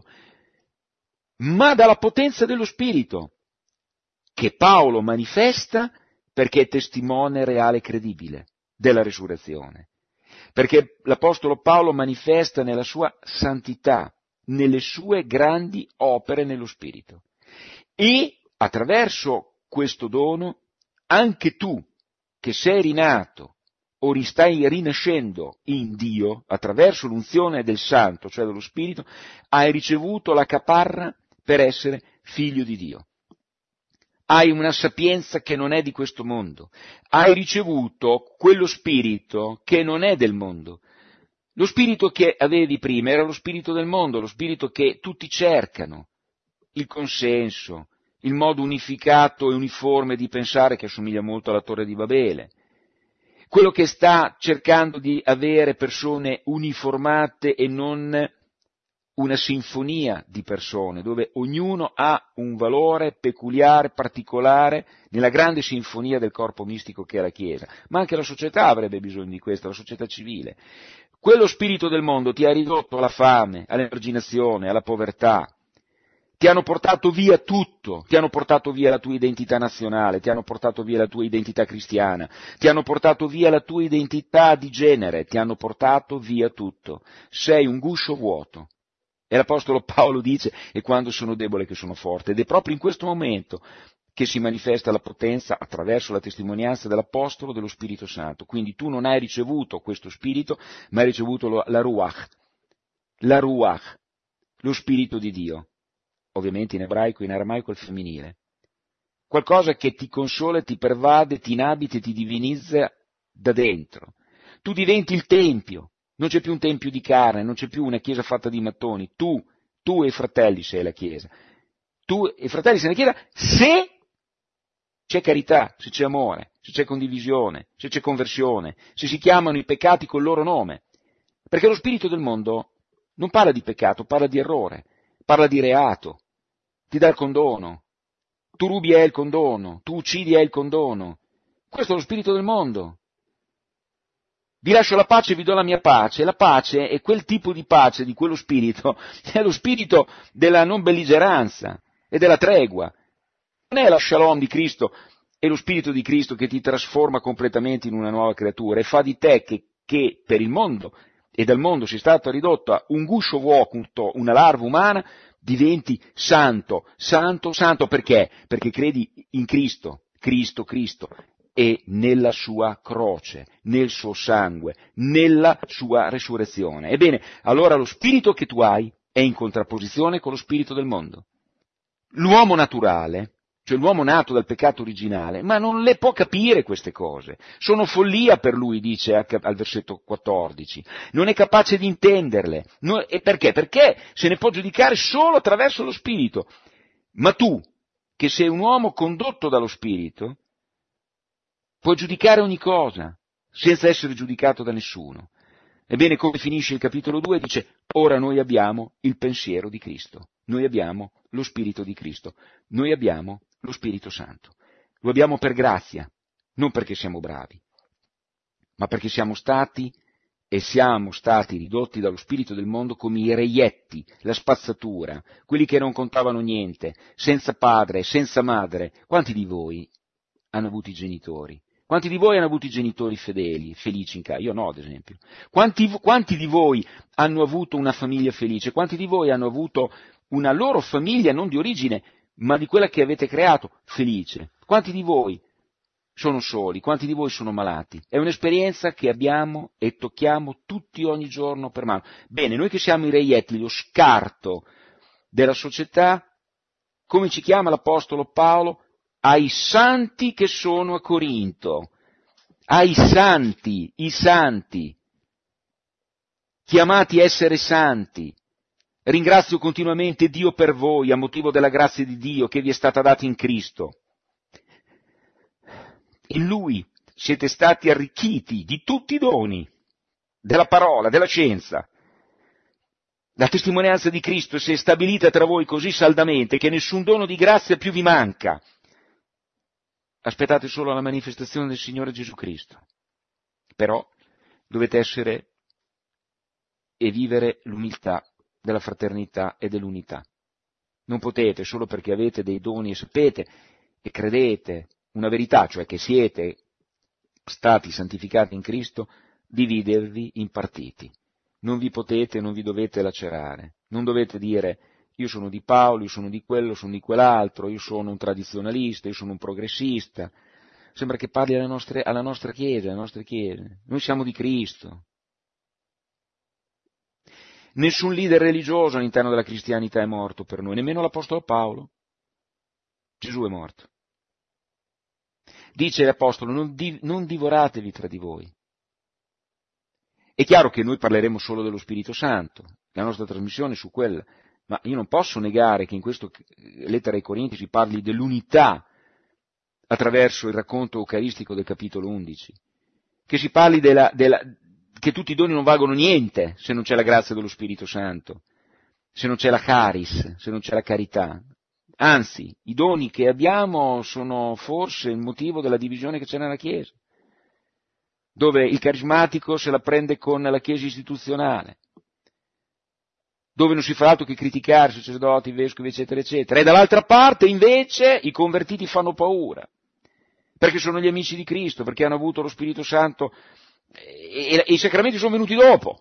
ma dalla potenza dello Spirito, che Paolo manifesta perché è testimone reale e credibile della risurrezione, perché l'Apostolo Paolo manifesta nella sua santità, nelle sue grandi opere nello Spirito. E attraverso questo dono, anche tu, che sei rinato o stai rinascendo in Dio, attraverso l'unzione del Santo, cioè dello Spirito, hai ricevuto la caparra per essere figlio di Dio. Hai una sapienza che non è di questo mondo, hai ricevuto quello spirito che non è del mondo. Lo spirito che avevi prima era lo spirito del mondo, lo spirito che tutti cercano, il consenso, il modo unificato e uniforme di pensare che assomiglia molto alla Torre di Babele, quello che sta cercando di avere persone uniformate e non una sinfonia di persone, dove ognuno ha un valore peculiare, particolare, nella grande sinfonia del corpo mistico che è la Chiesa. Ma anche la società avrebbe bisogno di questo, la società civile. Quello spirito del mondo ti ha ridotto alla fame, all'emarginazione, alla povertà. Ti hanno portato via tutto, ti hanno portato via la tua identità nazionale, ti hanno portato via la tua identità cristiana, ti hanno portato via la tua identità di genere, ti hanno portato via tutto. Sei un guscio vuoto. E l'Apostolo Paolo dice, è quando sono debole che sono forte, ed è proprio in questo momento che si manifesta la potenza attraverso la testimonianza dell'Apostolo dello Spirito Santo. Quindi tu non hai ricevuto questo Spirito, ma hai ricevuto la Ruach, lo Spirito di Dio. Ovviamente in ebraico e in aramaico il femminile, qualcosa che ti consola, ti pervade, ti inabita e ti divinizza da dentro. Tu diventi il Tempio, non c'è più un Tempio di carne, non c'è più una Chiesa fatta di mattoni, tu e i fratelli sei la Chiesa, tu e i fratelli sei la Chiesa se c'è carità, se c'è amore, se c'è condivisione, se c'è conversione, se si chiamano i peccati col loro nome, perché lo spirito del mondo non parla di peccato, parla di errore, parla di reato, ti dà il condono, tu rubi è il condono, tu uccidi è il condono. Questo è lo spirito del mondo. Vi lascio la pace e vi do la mia pace. La pace è quel tipo di pace, di quello spirito, è lo spirito della non belligeranza e della tregua. Non è la shalom di Cristo, è lo spirito di Cristo che ti trasforma completamente in una nuova creatura e fa di te che per il mondo e dal mondo sei stato ridotto a un guscio vuoto, una larva umana, diventi santo, perché? Perché credi in Cristo, e nella sua croce, nel suo sangue, nella sua resurrezione. Ebbene, allora lo spirito che tu hai è in contrapposizione con lo spirito del mondo. L'uomo naturale, cioè l'uomo nato dal peccato originale, ma non le può capire queste cose, sono follia per lui, dice al versetto 14, non è capace di intenderle, e perché? Perché se ne può giudicare solo attraverso lo Spirito, ma tu, che sei un uomo condotto dallo Spirito, puoi giudicare ogni cosa, senza essere giudicato da nessuno. Ebbene, come finisce il capitolo 2, dice, ora noi abbiamo il pensiero di Cristo, noi abbiamo lo Spirito di Cristo, noi abbiamo lo Spirito Santo. Lo abbiamo per grazia, non perché siamo bravi, ma perché siamo stati ridotti dallo spirito del mondo come i reietti, la spazzatura, quelli che non contavano niente, senza padre, senza madre. Quanti di voi hanno avuto i genitori? Quanti di voi hanno avuto i genitori fedeli, felici in casa? Io no, ad esempio. Quanti di voi hanno avuto una famiglia felice? Quanti di voi hanno avuto una loro famiglia non di origine, ma di quella che avete creato, felice? Quanti di voi sono soli? Quanti di voi sono malati? È un'esperienza che abbiamo e tocchiamo tutti ogni giorno per mano. Bene, noi che siamo i reietti, lo scarto della società, come ci chiama l'Apostolo Paolo? Ai santi che sono a Corinto, ai santi, i santi, chiamati a essere santi. Ringrazio continuamente Dio per voi a motivo della grazia di Dio che vi è stata data in Cristo. In Lui siete stati arricchiti di tutti i doni, della parola, della scienza. La testimonianza di Cristo si è stabilita tra voi così saldamente che nessun dono di grazia più vi manca. Aspettate solo la manifestazione del Signore Gesù Cristo. Però dovete essere e vivere l'umiltà della fraternità e dell'unità. Non potete, solo perché avete dei doni e sapete e credete una verità, cioè che siete stati santificati in Cristo, dividervi in partiti. Non vi potete, non vi dovete lacerare. Non dovete dire io sono di Paolo, io sono di quello, sono di quell'altro, io sono un tradizionalista, io sono un progressista. Sembra che parli alla nostra Chiesa, alle nostre Chiese. Noi siamo di Cristo. Nessun leader religioso all'interno della cristianità è morto per noi, nemmeno l'Apostolo Paolo. Gesù è morto. Dice l'Apostolo, non divoratevi tra di voi. È chiaro che noi parleremo solo dello Spirito Santo, la nostra trasmissione è su quella, ma io non posso negare che in questa lettera ai Corinti si parli dell'unità attraverso il racconto eucaristico del capitolo 11, che si parli che tutti i doni non valgono niente se non c'è la grazia dello Spirito Santo, se non c'è la charis, se non c'è la carità. Anzi, i doni che abbiamo sono forse il motivo della divisione che c'è nella Chiesa, dove il carismatico se la prende con la Chiesa istituzionale, dove non si fa altro che criticare i sacerdoti, i vescovi, eccetera, eccetera, e dall'altra parte invece i convertiti fanno paura, perché sono gli amici di Cristo, perché hanno avuto lo Spirito Santo e i sacramenti sono venuti dopo.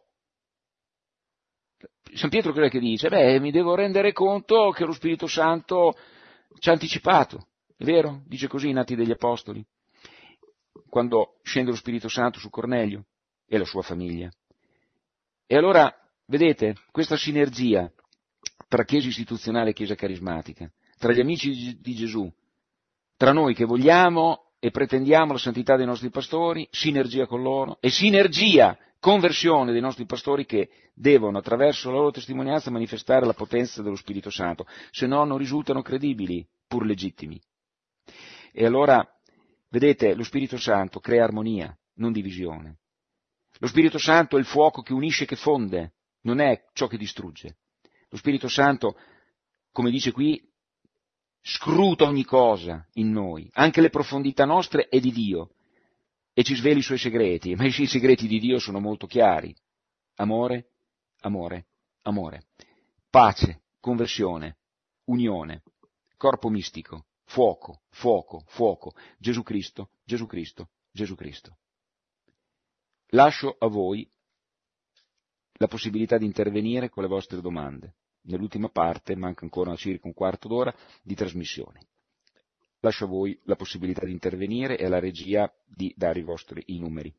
San Pietro quello che dice? Mi devo rendere conto che lo Spirito Santo ci ha anticipato, è vero? Dice così in Atti degli Apostoli, quando scende lo Spirito Santo su Cornelio e la sua famiglia. E allora, vedete, questa sinergia tra Chiesa istituzionale e Chiesa carismatica, tra gli amici di Gesù, tra noi che vogliamo e pretendiamo la santità dei nostri pastori, sinergia con loro, e sinergia, conversione dei nostri pastori che devono, attraverso la loro testimonianza, manifestare la potenza dello Spirito Santo, se no non risultano credibili, pur legittimi. E allora, vedete, lo Spirito Santo crea armonia, non divisione. Lo Spirito Santo è il fuoco che unisce e che fonde, non è ciò che distrugge. Lo Spirito Santo, come dice qui, scruta ogni cosa in noi, anche le profondità nostre e di Dio, e ci svela i suoi segreti, ma i segreti di Dio sono molto chiari. Amore, amore, amore. Pace, conversione, unione, corpo mistico, fuoco, fuoco, fuoco, Gesù Cristo, Gesù Cristo, Gesù Cristo. Lascio a voi la possibilità di intervenire con le vostre domande. Nell'ultima parte manca ancora circa un quarto d'ora di trasmissione. Lascio a voi la possibilità di intervenire e alla regia di dare i numeri.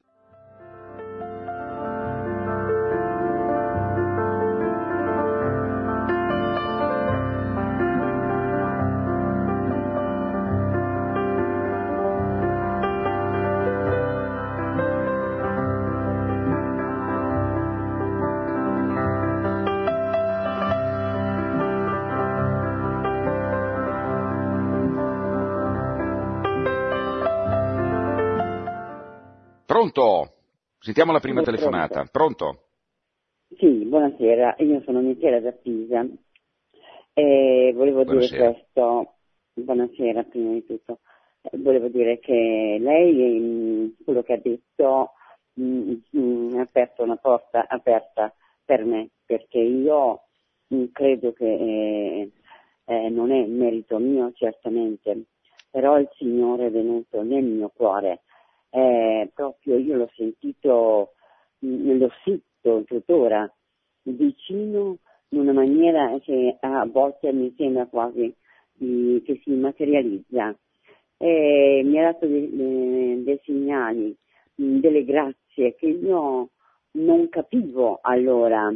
Pronto? Sentiamo la prima telefonata. Pronto? Sì, buonasera. Io sono Michela da Pisa e volevo dire questo. Buonasera, prima di tutto. Volevo dire che lei, quello che ha detto, ha aperto una porta aperta per me, perché io credo che non è merito mio, certamente, però il Signore è venuto nel mio cuore. Proprio io l'ho sentito, lo sento tuttora vicino in una maniera che a volte mi sembra quasi che si materializza. Mi ha dato dei segnali, delle grazie che io non capivo allora.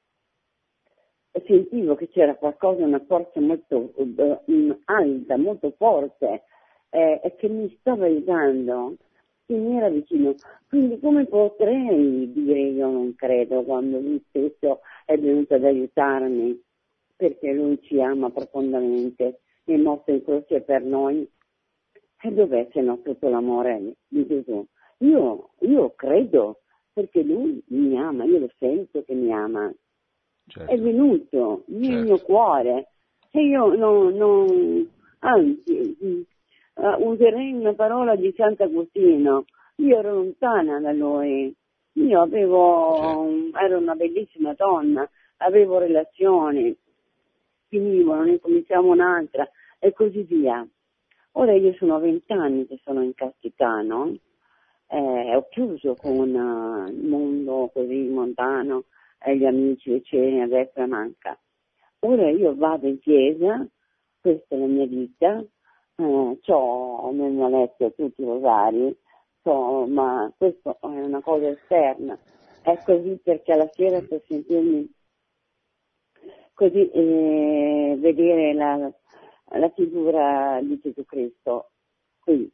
Sentivo che c'era qualcosa, una forza molto alta, molto forte, e che mi stava aiutando. Che mi era vicino, quindi come potrei dire io non credo quando lui stesso è venuto ad aiutarmi, perché lui ci ama profondamente, è morto in croce per noi, e dov'è se no tutto l'amore di Gesù? Io credo, perché lui mi ama, io lo sento che mi ama, certo. È venuto nel mio cuore, e io anzi, userei una parola di Sant'Agostino. Io ero lontana da lui, io ero una bellissima donna, avevo relazioni, finivano, ne cominciamo un'altra e così via. Ora io sono 20 anni che sono in castità, no? Ho chiuso con il mondo così montano, gli amici, le cene, a destra e manca. Ora io vado in chiesa, questa è la mia vita. C'ho nel mio letto tutti i rosari, ma questo è una cosa esterna, è così perché alla sera per sentirmi così, vedere la figura di Gesù Cristo qui,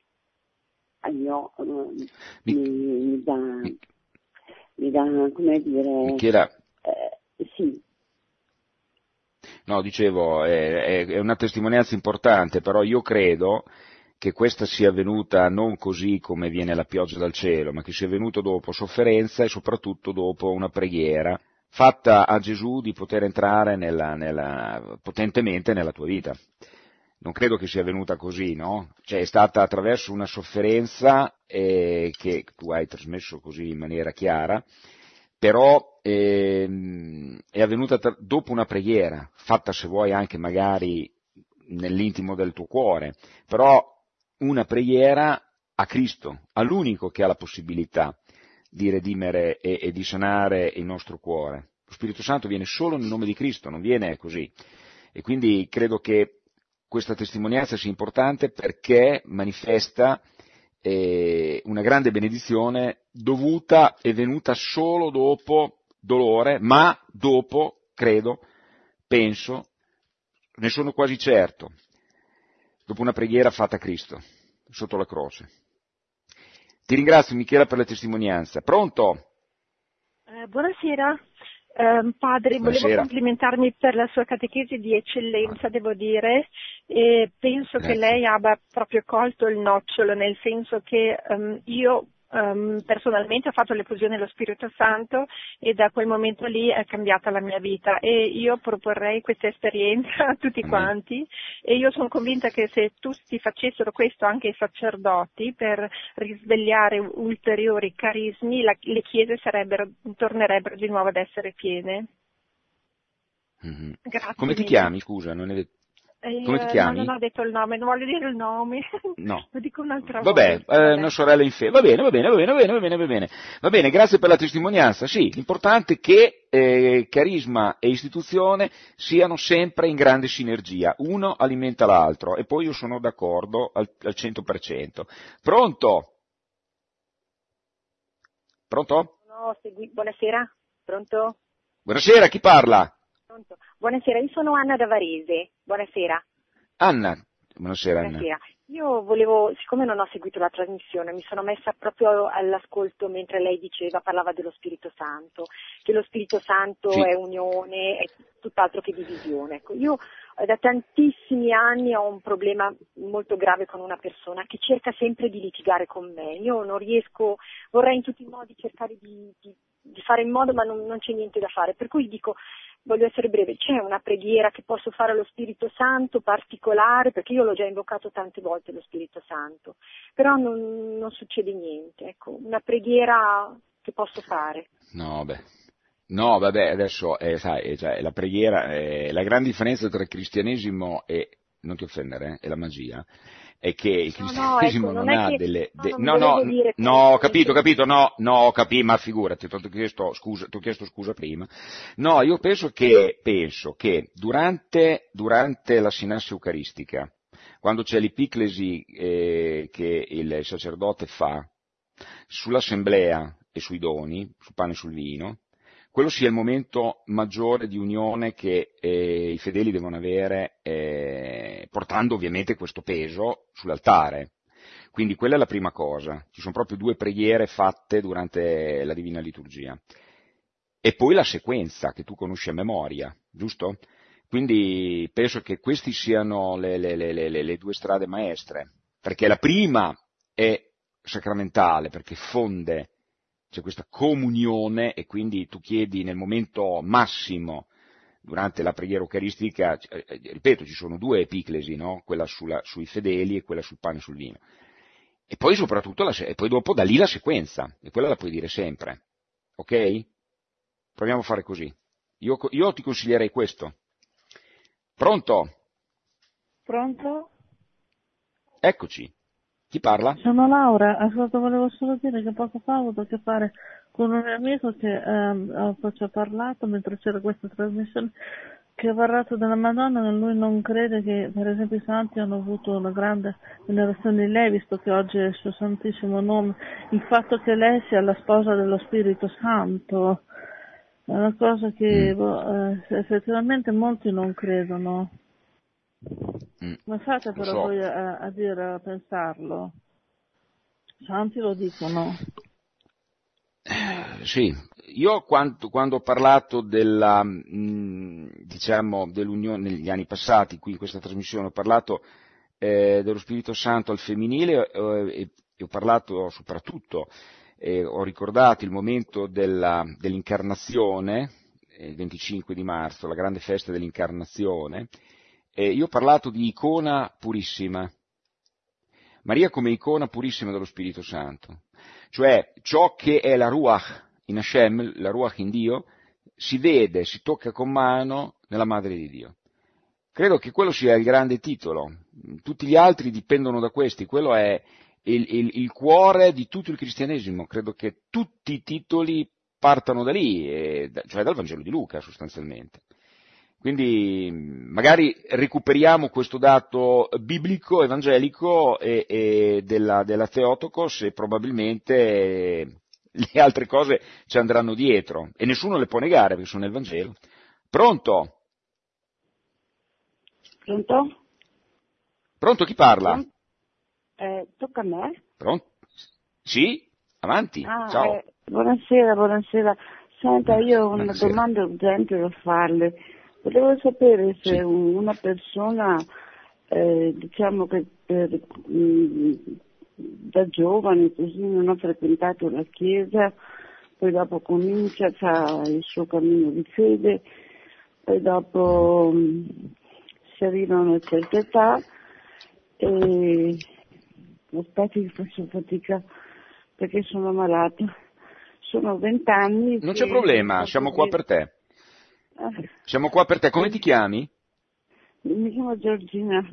mi dà, come dire, Michela, sì. No, dicevo, è una testimonianza importante, però io credo che questa sia venuta non così come viene la pioggia dal cielo, ma che sia venuta dopo sofferenza e soprattutto dopo una preghiera fatta a Gesù di poter entrare potentemente nella tua vita. Non credo che sia venuta così, no? Cioè è stata attraverso una sofferenza che tu hai trasmesso così in maniera chiara, però è avvenuta dopo una preghiera, fatta se vuoi anche magari nell'intimo del tuo cuore, però una preghiera a Cristo, all'unico che ha la possibilità di redimere e di sanare il nostro cuore. Lo Spirito Santo viene solo nel nome di Cristo, non viene così. E quindi credo che questa testimonianza sia importante perché manifesta una grande benedizione dovuta e venuta solo dopo dolore, ma dopo, credo, penso, ne sono quasi certo, dopo una preghiera fatta a Cristo, sotto la croce. Ti ringrazio Michela per la testimonianza. Pronto? Buonasera. Padre, volevo Buonasera. complimentarmi per la sua catechesi di eccellenza, devo dire, e penso Grazie. che lei abbia proprio colto il nocciolo, nel senso che io personalmente ho fatto l'effusione dello Spirito Santo e da quel momento lì è cambiata la mia vita e io proporrei questa esperienza a tutti quanti e io sono convinta che se tutti facessero questo anche i sacerdoti per risvegliare ulteriori carismi le chiese tornerebbero di nuovo ad essere piene. Mm-hmm. Grazie Come ti mille. chiami, scusa? Come ti chiami? No, non ho detto il nome, non voglio dire il nome. No. Lo dico un'altra Vabbè, volta. una sorella in fede. Va bene. Va bene, grazie per la testimonianza. Sì, l'importante è che carisma e istituzione siano sempre in grande sinergia. Uno alimenta l'altro e poi io sono d'accordo al 100%. Pronto? Pronto? No, buonasera, pronto? Buonasera, chi parla? Pronto? Buonasera, io sono Anna da Varese, buonasera. Anna. Buonasera. Buonasera. Io volevo, siccome non ho seguito la trasmissione, mi sono messa proprio all'ascolto mentre lei parlava dello Spirito Santo, che lo Spirito Santo Sì. è unione, è tutt'altro che divisione. Ecco, io da tantissimi anni ho un problema molto grave con una persona che cerca sempre di litigare con me. Io non riesco, vorrei in tutti i modi cercare di fare in modo, ma non c'è niente da fare. Per cui dico, voglio essere breve, c'è una preghiera che posso fare allo Spirito Santo particolare, perché io l'ho già invocato tante volte lo Spirito Santo, però non succede niente, ecco, una preghiera che posso fare. No, vabbè, adesso, sai, cioè, la preghiera, la grande differenza tra il cristianesimo e, non ti offendere, e la magia, è che il cristianesimo ecco, non ha che, delle... ho capito, ma figurati, ti ho chiesto scusa prima. No, io penso che durante la sinassi eucaristica, quando c'è l'epiclesi che il sacerdote fa sull'assemblea e sui doni, sul pane e sul vino, quello sia il momento maggiore di unione che i fedeli devono avere, portando ovviamente questo peso sull'altare. Quindi quella è la prima cosa, ci sono proprio 2 preghiere fatte durante la Divina Liturgia. E poi la sequenza, che tu conosci a memoria, giusto? Quindi penso che queste siano le 2 strade maestre, perché la prima è sacramentale, perché fonde, c'è questa comunione e quindi tu chiedi nel momento massimo, durante la preghiera eucaristica, ripeto, ci sono 2 epiclesi, no? Quella sui fedeli e quella sul pane e sul vino. E poi soprattutto, e poi dopo da lì la sequenza, e quella la puoi dire sempre, ok? Proviamo a fare così. Io ti consiglierei questo. Pronto? Pronto? Eccoci. Chi parla? Sono Laura, ascolta, volevo solo dire che poco fa ho avuto a che fare con un mio amico che ci ha parlato mentre c'era questa trasmissione, che ha parlato della Madonna e lui non crede che per esempio i santi hanno avuto una grande venerazione di lei, visto che oggi è il suo santissimo nome. Il fatto che lei sia la sposa dello Spirito Santo è una cosa che effettivamente molti non credono. Ma fate però voi a pensarlo. Santi lo dicono. Sì, io quando ho parlato diciamo, dell'unione negli anni passati, qui in questa trasmissione, ho parlato dello Spirito Santo al femminile e ho parlato soprattutto, ho ricordato il momento dell'incarnazione, il 25 di marzo, la grande festa dell'incarnazione. Io ho parlato di icona purissima, Maria come icona purissima dello Spirito Santo, cioè ciò che è la Ruach in Hashem, la Ruach in Dio, si vede, si tocca con mano nella Madre di Dio. Credo che quello sia il grande titolo, tutti gli altri dipendono da questi, quello è il cuore di tutto il cristianesimo, credo che tutti i titoli partano da lì, cioè dal Vangelo di Luca sostanzialmente. Quindi magari recuperiamo questo dato biblico, evangelico e della Theotokos e probabilmente le altre cose ci andranno dietro e nessuno le può negare perché sono nel Vangelo. Pronto? Pronto? Pronto, chi parla? Tocca a me? Pronto? Sì? Avanti, ciao. Buonasera. Senta, io ho una Buonasera. domanda urgente da farle. Volevo sapere se Sì. una persona, diciamo che da giovane così non ha frequentato la chiesa, poi dopo comincia, fa il suo cammino di fede, poi dopo si arriva a una certa età e aspetti che faccio fatica perché sono malata. Sono 20 anni. Non c'è problema, siamo qua per te. Siamo qua per te. Come ti chiami? Mi chiamo Giorgia,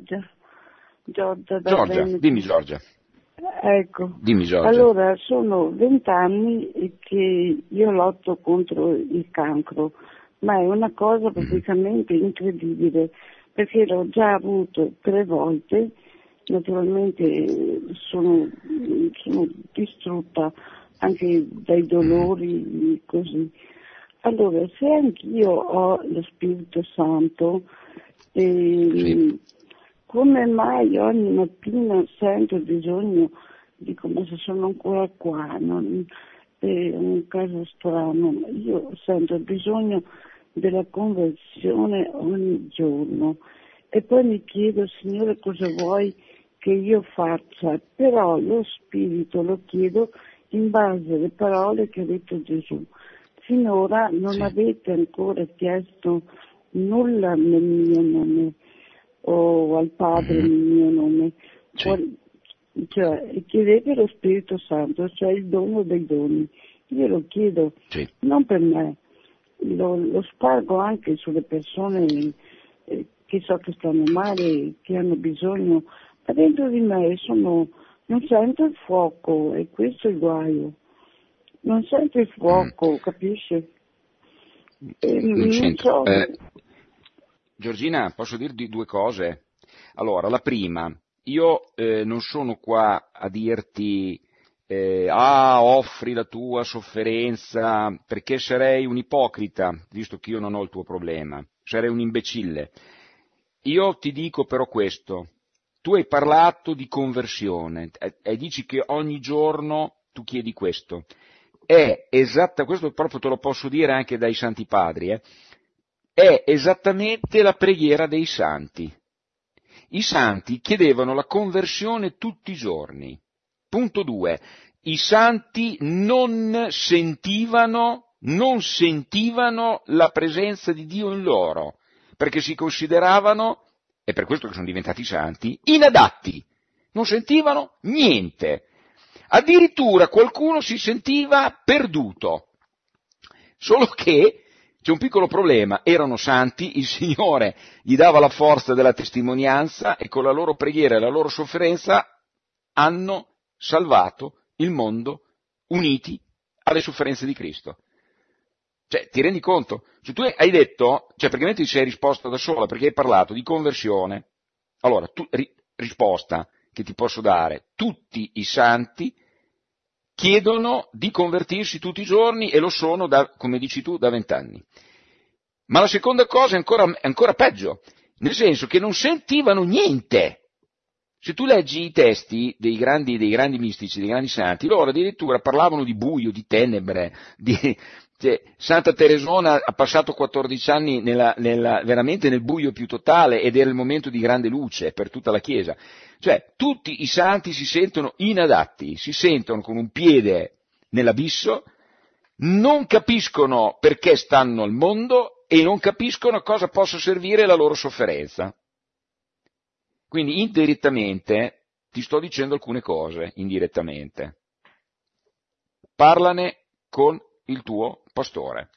da Giorgia, Veneto. dimmi Giorgia. Ecco, Dimmi Giorgia. allora sono 20 anni che io lotto contro il cancro, ma è una cosa praticamente incredibile, perché l'ho già avuto 3 volte, naturalmente sono distrutta anche dai dolori così. Allora, se anch'io ho lo Spirito Santo, Sì. come mai ogni mattina sento bisogno, dico ma se sono ancora qua, è un caso strano, io sento bisogno della conversione ogni giorno e poi mi chiedo Signore cosa vuoi che io faccia, però lo Spirito lo chiedo in base alle parole che ha detto Gesù. Finora non Sì. avete ancora chiesto nulla nel mio nome o al Padre nel mio nome, Sì. cioè chiedete lo Spirito Santo, cioè il dono dei doni. Io lo chiedo Sì. non per me, lo spargo anche sulle persone che so che stanno male, che hanno bisogno, ma dentro di me non sento il fuoco e questo è il guaio. Non sento il fuoco, capisce? Non Non c'entro. so. Giorgina, posso dirti 2 cose? Allora, la prima, io non sono qua a dirti offri la tua sofferenza, perché sarei un ipocrita, visto che io non ho il tuo problema, sarei un imbecille. Io ti dico però questo, tu hai parlato di conversione e dici che ogni giorno tu chiedi questo. È esatta, questo proprio te lo posso dire anche dai Santi Padri, è esattamente la preghiera dei Santi. I Santi chiedevano la conversione tutti i giorni. Punto 2. I Santi non sentivano la presenza di Dio in loro, perché si consideravano, e per questo che sono diventati santi, inadatti. Non sentivano niente. Addirittura qualcuno si sentiva perduto. Solo che c'è un piccolo problema, erano santi, il Signore gli dava la forza della testimonianza e con la loro preghiera e la loro sofferenza hanno salvato il mondo uniti alle sofferenze di Cristo. Cioè, ti rendi conto? Cioè, tu hai detto, cioè praticamente ti sei risposta da sola perché hai parlato di conversione. Allora, risposta che ti posso dare, tutti i santi chiedono di convertirsi tutti i giorni e lo sono, come dici tu, da 20 anni. Ma la seconda cosa è ancora peggio, nel senso che non sentivano niente. Se tu leggi i testi dei grandi mistici, dei grandi santi, loro addirittura parlavano di buio, di tenebre, cioè, Santa Teresona ha passato 14 anni veramente nel buio più totale ed era il momento di grande luce per tutta la Chiesa. Cioè, tutti i santi si sentono inadatti, si sentono con un piede nell'abisso, non capiscono perché stanno al mondo e non capiscono a cosa possa servire la loro sofferenza. Quindi indirettamente ti sto dicendo alcune cose, indirettamente. Parlane con il tuo pastore.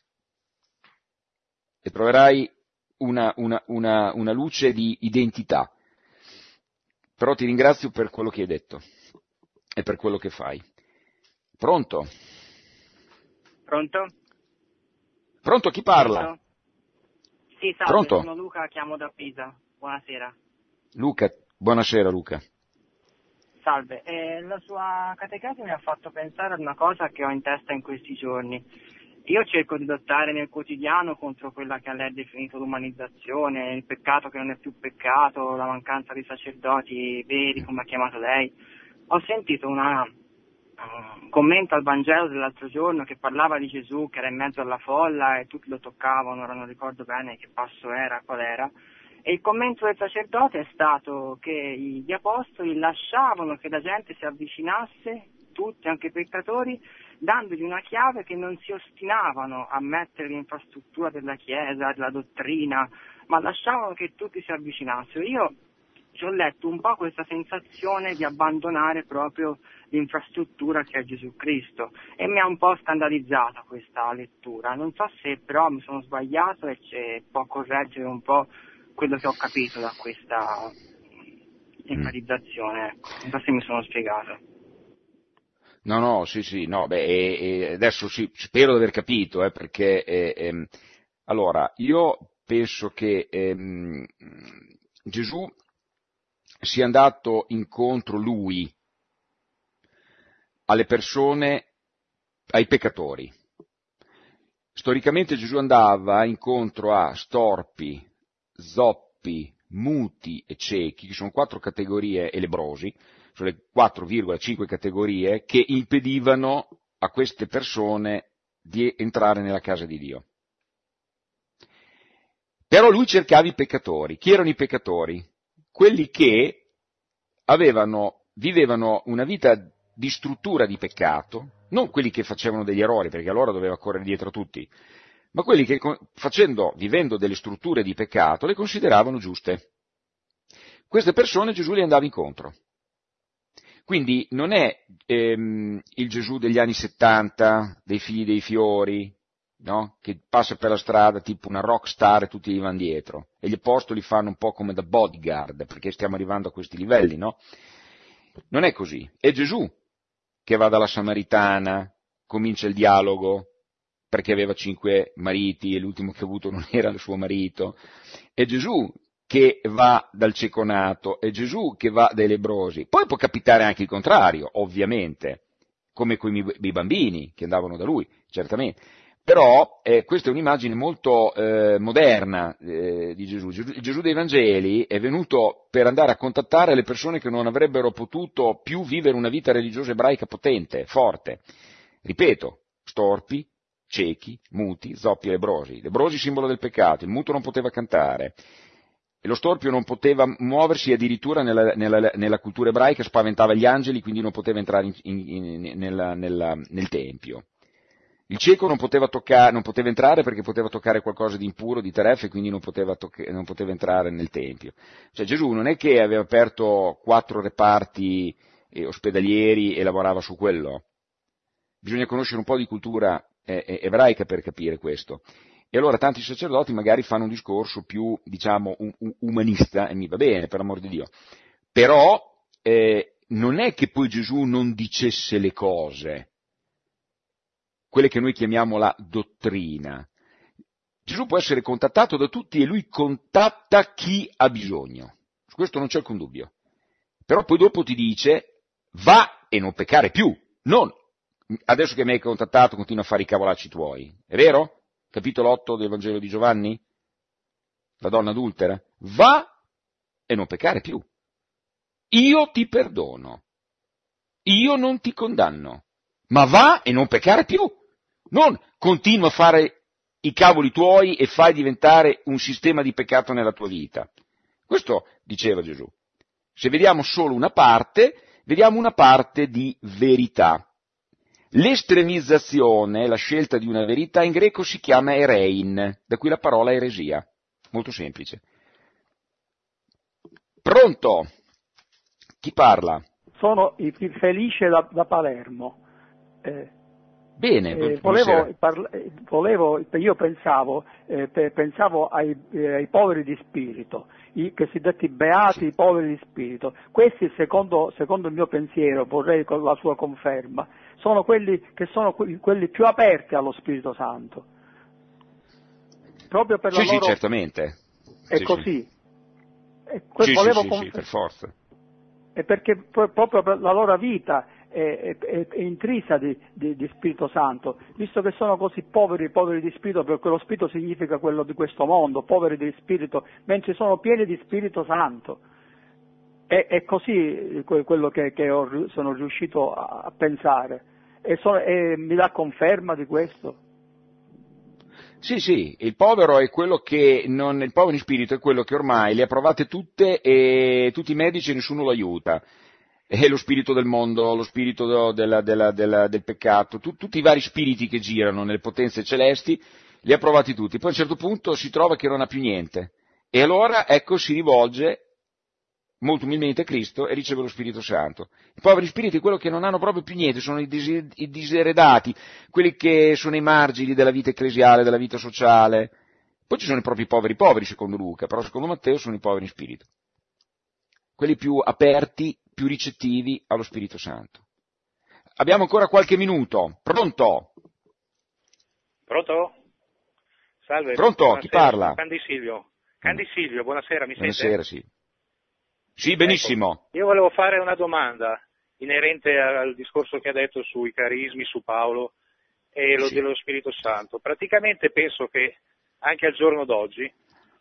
E troverai una luce di identità. Però ti ringrazio per quello che hai detto e per quello che fai. Pronto? Pronto? Pronto, chi parla? Pronto? Sì, salve, Pronto? sono Luca, chiamo da Pisa. Buonasera. Luca, buonasera Luca. Salve, la sua catechesi mi ha fatto pensare ad una cosa che ho in testa in questi giorni. Io cerco di lottare nel quotidiano contro quella che lei ha definito l'umanizzazione, il peccato che non è più peccato, la mancanza di sacerdoti veri, come ha chiamato lei. Ho sentito un commento al Vangelo dell'altro giorno che parlava di Gesù che era in mezzo alla folla e tutti lo toccavano, ora non ricordo bene che passo era, qual era. E il commento del sacerdote è stato che gli apostoli lasciavano che la gente si avvicinasse, tutti, anche i peccatori, dandogli una chiave che non si ostinavano a mettere l'infrastruttura della Chiesa, della dottrina, ma lasciavano che tutti si avvicinassero. Io ci ho letto un po' questa sensazione di abbandonare proprio l'infrastruttura che è Gesù Cristo e mi ha un po' scandalizzata questa lettura. Non so se però mi sono sbagliato e può correggere un po' quello che ho capito da questa enfatizzazione. Ecco. Non so se mi sono spiegato. No, sì, no, beh, adesso sì, spero di aver capito, perché, allora, io penso che Gesù sia andato incontro lui alle persone, ai peccatori. Storicamente Gesù andava incontro a storpi, zoppi, muti e ciechi, che sono 4 categorie, e lebbrosi, sono le 4,5 categorie che impedivano a queste persone di entrare nella casa di Dio. Però lui cercava i peccatori. Chi erano i peccatori? Quelli che vivevano una vita di struttura di peccato, non quelli che facevano degli errori, perché allora doveva correre dietro a tutti, ma quelli che vivendo delle strutture di peccato le consideravano giuste. Queste persone Gesù le andava incontro. Quindi non è il Gesù degli anni 70, dei figli dei fiori, no? Che passa per la strada tipo una rock star e tutti gli vanno dietro. E gli apostoli fanno un po' come da bodyguard, perché stiamo arrivando a questi livelli, no? Non è così. È Gesù che va dalla Samaritana, comincia il dialogo, perché aveva 5 mariti e l'ultimo che ha avuto non era il suo marito. È Gesù che va dal cieco nato, è Gesù che va dai lebbrosi. Poi può capitare anche il contrario, ovviamente, come con i bambini che andavano da lui, certamente. Però questa è un'immagine molto moderna di Gesù. Il Gesù dei Vangeli è venuto per andare a contattare le persone che non avrebbero potuto più vivere una vita religiosa ebraica potente, forte. Ripeto, storpi, ciechi, muti, zoppi e lebbrosi. Lebbrosi simbolo del peccato, il muto non poteva cantare. E lo storpio non poteva muoversi, addirittura nella cultura ebraica spaventava gli angeli, quindi non poteva entrare nel tempio. Il cieco non poteva entrare perché poteva toccare qualcosa di impuro, di teref, e quindi non poteva entrare nel tempio. Cioè Gesù non è che aveva aperto 4 reparti ospedalieri e lavorava su quello. Bisogna conoscere un po' di cultura ebraica per capire questo. E allora tanti sacerdoti magari fanno un discorso più, diciamo, umanista, e mi va bene, per amor di Dio. Però non è che poi Gesù non dicesse le cose, quelle che noi chiamiamo la dottrina. Gesù può essere contattato da tutti e lui contatta chi ha bisogno. Su questo non c'è alcun dubbio. Però poi dopo ti dice, va e non peccare più. Non, adesso che mi hai contattato continua a fare i cavolacci tuoi. È vero? Capitolo 8 del Vangelo di Giovanni? La donna adultera? Va e non peccare più. Io ti perdono. Io non ti condanno. Ma va e non peccare più. Non continua a fare i cavoli tuoi e fai diventare un sistema di peccato nella tua vita. Questo diceva Gesù. Se vediamo solo una parte, vediamo una parte di verità. L'estremizzazione, la scelta di una verità, in greco si chiama erein, da qui la parola eresia. Molto semplice. Pronto? Chi parla? Sono il Felice da Palermo. Bene, io pensavo ai poveri di spirito, i cosiddetti beati, i poveri di spirito. Questi, secondo il mio pensiero, vorrei con la sua conferma, sono quelli che sono quelli più aperti allo Spirito Santo. Proprio per la loro... Sì, certamente. È così. Sì, per forza. E perché proprio per la loro vita è intrisa di Spirito Santo, visto che sono così poveri di spirito, perché lo spirito significa quello di questo mondo, poveri di spirito, mentre sono pieni di Spirito Santo. È così quello che sono riuscito a pensare, e mi dà conferma di questo. Sì, il povero è quello che il povero in spirito è quello che ormai le ha provate tutte e tutti i medici e nessuno lo aiuta. È lo spirito del mondo, lo spirito del peccato, tutti i vari spiriti che girano nelle potenze celesti, li ha provati tutti. Poi a un certo punto si trova che non ha più niente. E allora, ecco, si rivolge molto umilmente a Cristo e riceve lo Spirito Santo. I poveri spiriti, quello che non hanno proprio più niente, sono i diseredati, quelli che sono ai margini della vita ecclesiale, della vita sociale. Poi ci sono i propri poveri secondo Luca, però secondo Matteo sono i poveri in spirito. Quelli più aperti, più ricettivi allo Spirito Santo. Abbiamo ancora qualche minuto. Pronto? Pronto? Salve. Pronto? Buonasera, Chi parla? Candi Silvio, buonasera, mi sente? Buonasera, sì. Sì, benissimo. Ecco, io volevo fare una domanda inerente al discorso che ha detto sui carismi, su Paolo e dello Spirito Santo. Praticamente penso che anche al giorno d'oggi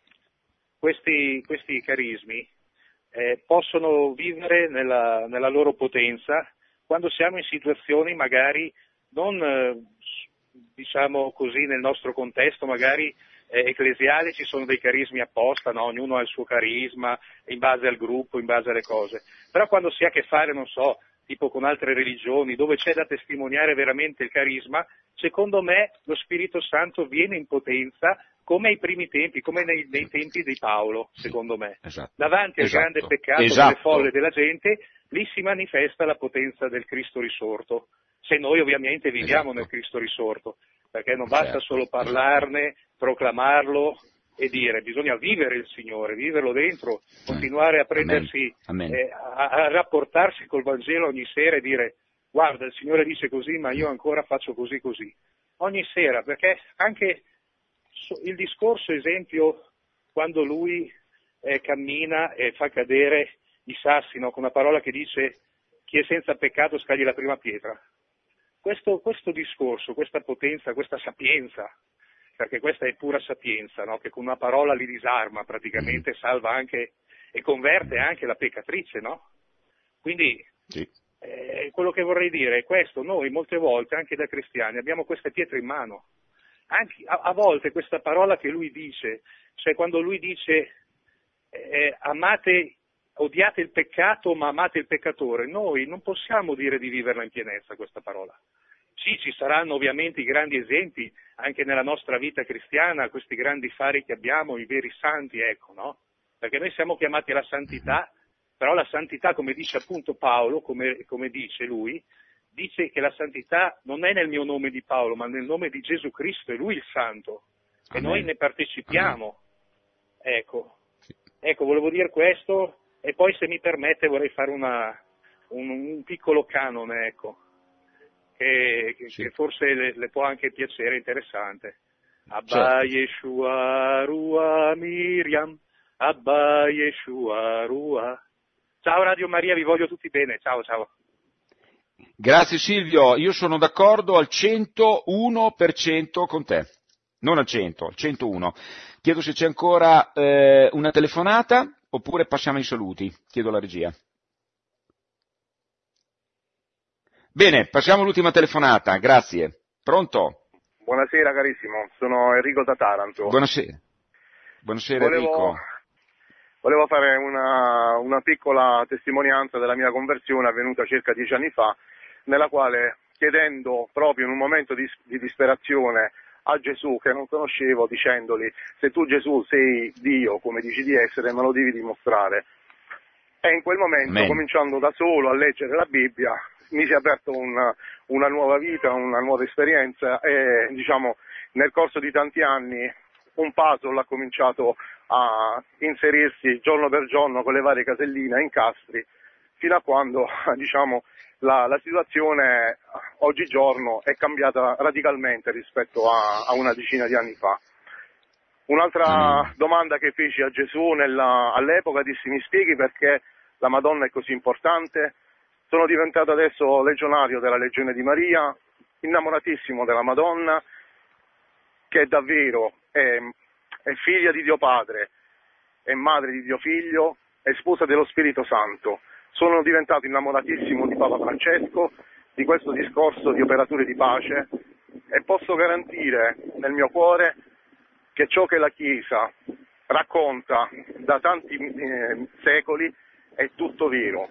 questi carismi possono vivere nella loro potenza quando siamo in situazioni magari non, diciamo così, nel nostro contesto, magari ecclesiale, ci sono dei carismi apposta, no? Ognuno ha il suo carisma in base al gruppo, in base alle cose. Però quando si ha a che fare, non so, tipo con altre religioni, dove c'è da testimoniare veramente il carisma, secondo me lo Spirito Santo viene in potenza come ai primi tempi, come nei tempi di Paolo, secondo me. Esatto. Davanti al grande peccato delle folle della gente, lì si manifesta la potenza del Cristo risorto. Se noi ovviamente viviamo nel Cristo risorto, perché non basta solo parlarne, proclamarlo e dire, bisogna vivere il Signore, viverlo dentro, continuare a prendersi, a rapportarsi col Vangelo ogni sera e dire, guarda, il Signore dice così, ma io ancora faccio così. Ogni sera, perché anche il discorso, esempio, quando lui cammina e fa cadere i sassi, no, con una parola che dice, chi è senza peccato scagli la prima pietra. Questo discorso, questa potenza, questa sapienza, perché questa è pura sapienza, no? Che con una parola li disarma praticamente, salva anche e converte anche la peccatrice, no? Quindi quello che vorrei dire è questo: noi molte volte, anche da cristiani, abbiamo queste pietre in mano. Anche a volte questa parola che lui dice, cioè quando lui dice odiate il peccato ma amate il peccatore, noi non possiamo dire di viverla in pienezza questa parola. Sì, ci saranno ovviamente i grandi esempi anche nella nostra vita cristiana, questi grandi fari che abbiamo, i veri santi, ecco, no? Perché noi siamo chiamati alla santità, però la santità, come dice appunto Paolo, come dice lui, dice che la santità non è nel mio nome di Paolo, ma nel nome di Gesù Cristo, è lui il santo, e noi ne partecipiamo. Ecco, volevo dire questo, e poi se mi permette vorrei fare un piccolo canone, ecco. Che forse le può anche piacere, interessante. Abba Yeshua Rua Miriam, Abba Yeshua Rua. Ciao Radio Maria, vi voglio tutti bene, ciao. Grazie Silvio, io sono d'accordo al 101% con te, non al 100, al 101. Chiedo se c'è ancora una telefonata oppure passiamo ai saluti, chiedo alla regia. Bene, passiamo all'ultima telefonata, grazie. Pronto? Buonasera carissimo, sono Enrico da Taranto. Buonasera Enrico. Volevo fare una piccola testimonianza della mia conversione avvenuta circa 10 anni fa, nella quale, chiedendo proprio in un momento di disperazione a Gesù che non conoscevo, dicendogli: se tu Gesù sei Dio come dici di essere, me lo devi dimostrare. E in quel momento, cominciando da solo a leggere la Bibbia, mi si è aperto una nuova vita, una nuova esperienza e diciamo nel corso di tanti anni un puzzle ha cominciato a inserirsi giorno per giorno con le varie caselline e incastri fino a quando diciamo la situazione oggigiorno è cambiata radicalmente rispetto a una decina di anni fa. Un'altra domanda che feci a Gesù all'epoca dissi: mi spieghi perché la Madonna è così importante? Sono diventato adesso legionario della Legione di Maria, innamoratissimo della Madonna, che davvero è figlia di Dio Padre, è madre di Dio Figlio, è sposa dello Spirito Santo. Sono diventato innamoratissimo di Papa Francesco, di questo discorso di operatori di pace, e posso garantire nel mio cuore che ciò che la Chiesa racconta da tanti secoli è tutto vero.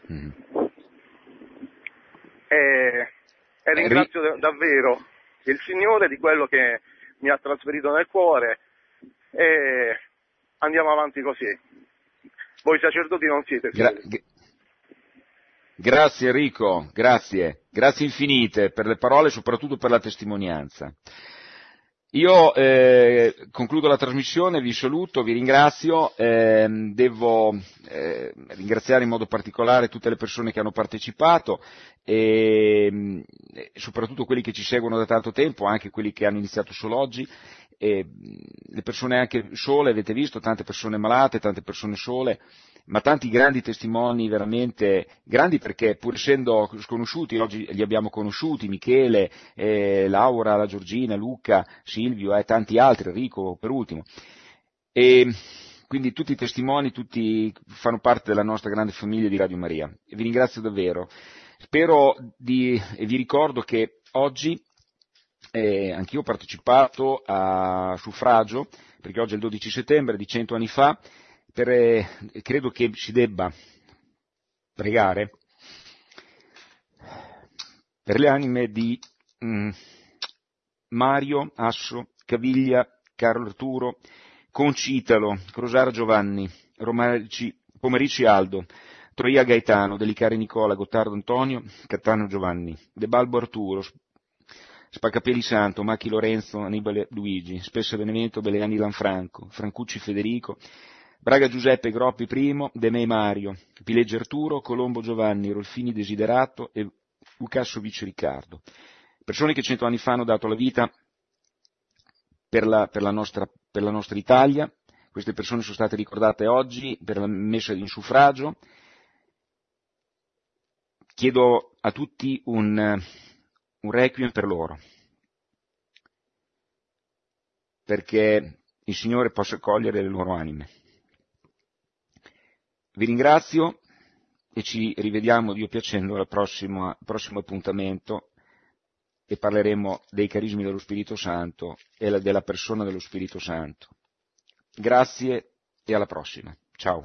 E ringrazio davvero il Signore di quello che mi ha trasferito nel cuore e andiamo avanti così. Voi sacerdoti non siete fedeli. Grazie Enrico, grazie infinite per le parole e soprattutto per la testimonianza. Io concludo la trasmissione, vi saluto, vi ringrazio, devo ringraziare in modo particolare tutte le persone che hanno partecipato e soprattutto quelli che ci seguono da tanto tempo, anche quelli che hanno iniziato solo oggi, le persone anche sole, avete visto, tante persone malate, tante persone sole, ma tanti grandi testimoni, veramente grandi, perché pur essendo sconosciuti, oggi li abbiamo conosciuti, Michele, Laura, la Giorgina, Luca, Silvio e tanti altri, Enrico per ultimo. E quindi tutti i testimoni, tutti fanno parte della nostra grande famiglia di Radio Maria. E vi ringrazio davvero. E vi ricordo che oggi anch'io ho partecipato a suffragio, perché oggi è il 12 settembre di 100 anni fa, credo che si debba pregare per le anime di Mario, Asso, Caviglia, Carlo Arturo, Concitalo, Crosara Giovanni, Pomerici Aldo, Troia Gaetano, Delicari Nicola, Gottardo Antonio, Cattaneo Giovanni, De Balbo Arturo, Spaccapeli Santo, Macchi Lorenzo, Annibale Luigi, Spessa Benevento, Beleani Lanfranco, Francucci Federico, Braga Giuseppe, Groppi I, De Mei Mario, Pileggi Arturo, Colombo Giovanni, Rolfini Desiderato e Lucassovic Riccardo. Persone che 100 anni fa hanno dato la vita per la nostra Italia. Queste persone sono state ricordate oggi per la messa in suffragio. Chiedo a tutti un requiem per loro, perché il Signore possa accogliere le loro anime. Vi ringrazio e ci rivediamo, Dio piacendo, al prossimo appuntamento e parleremo dei carismi dello Spirito Santo e della persona dello Spirito Santo. Grazie e alla prossima. Ciao.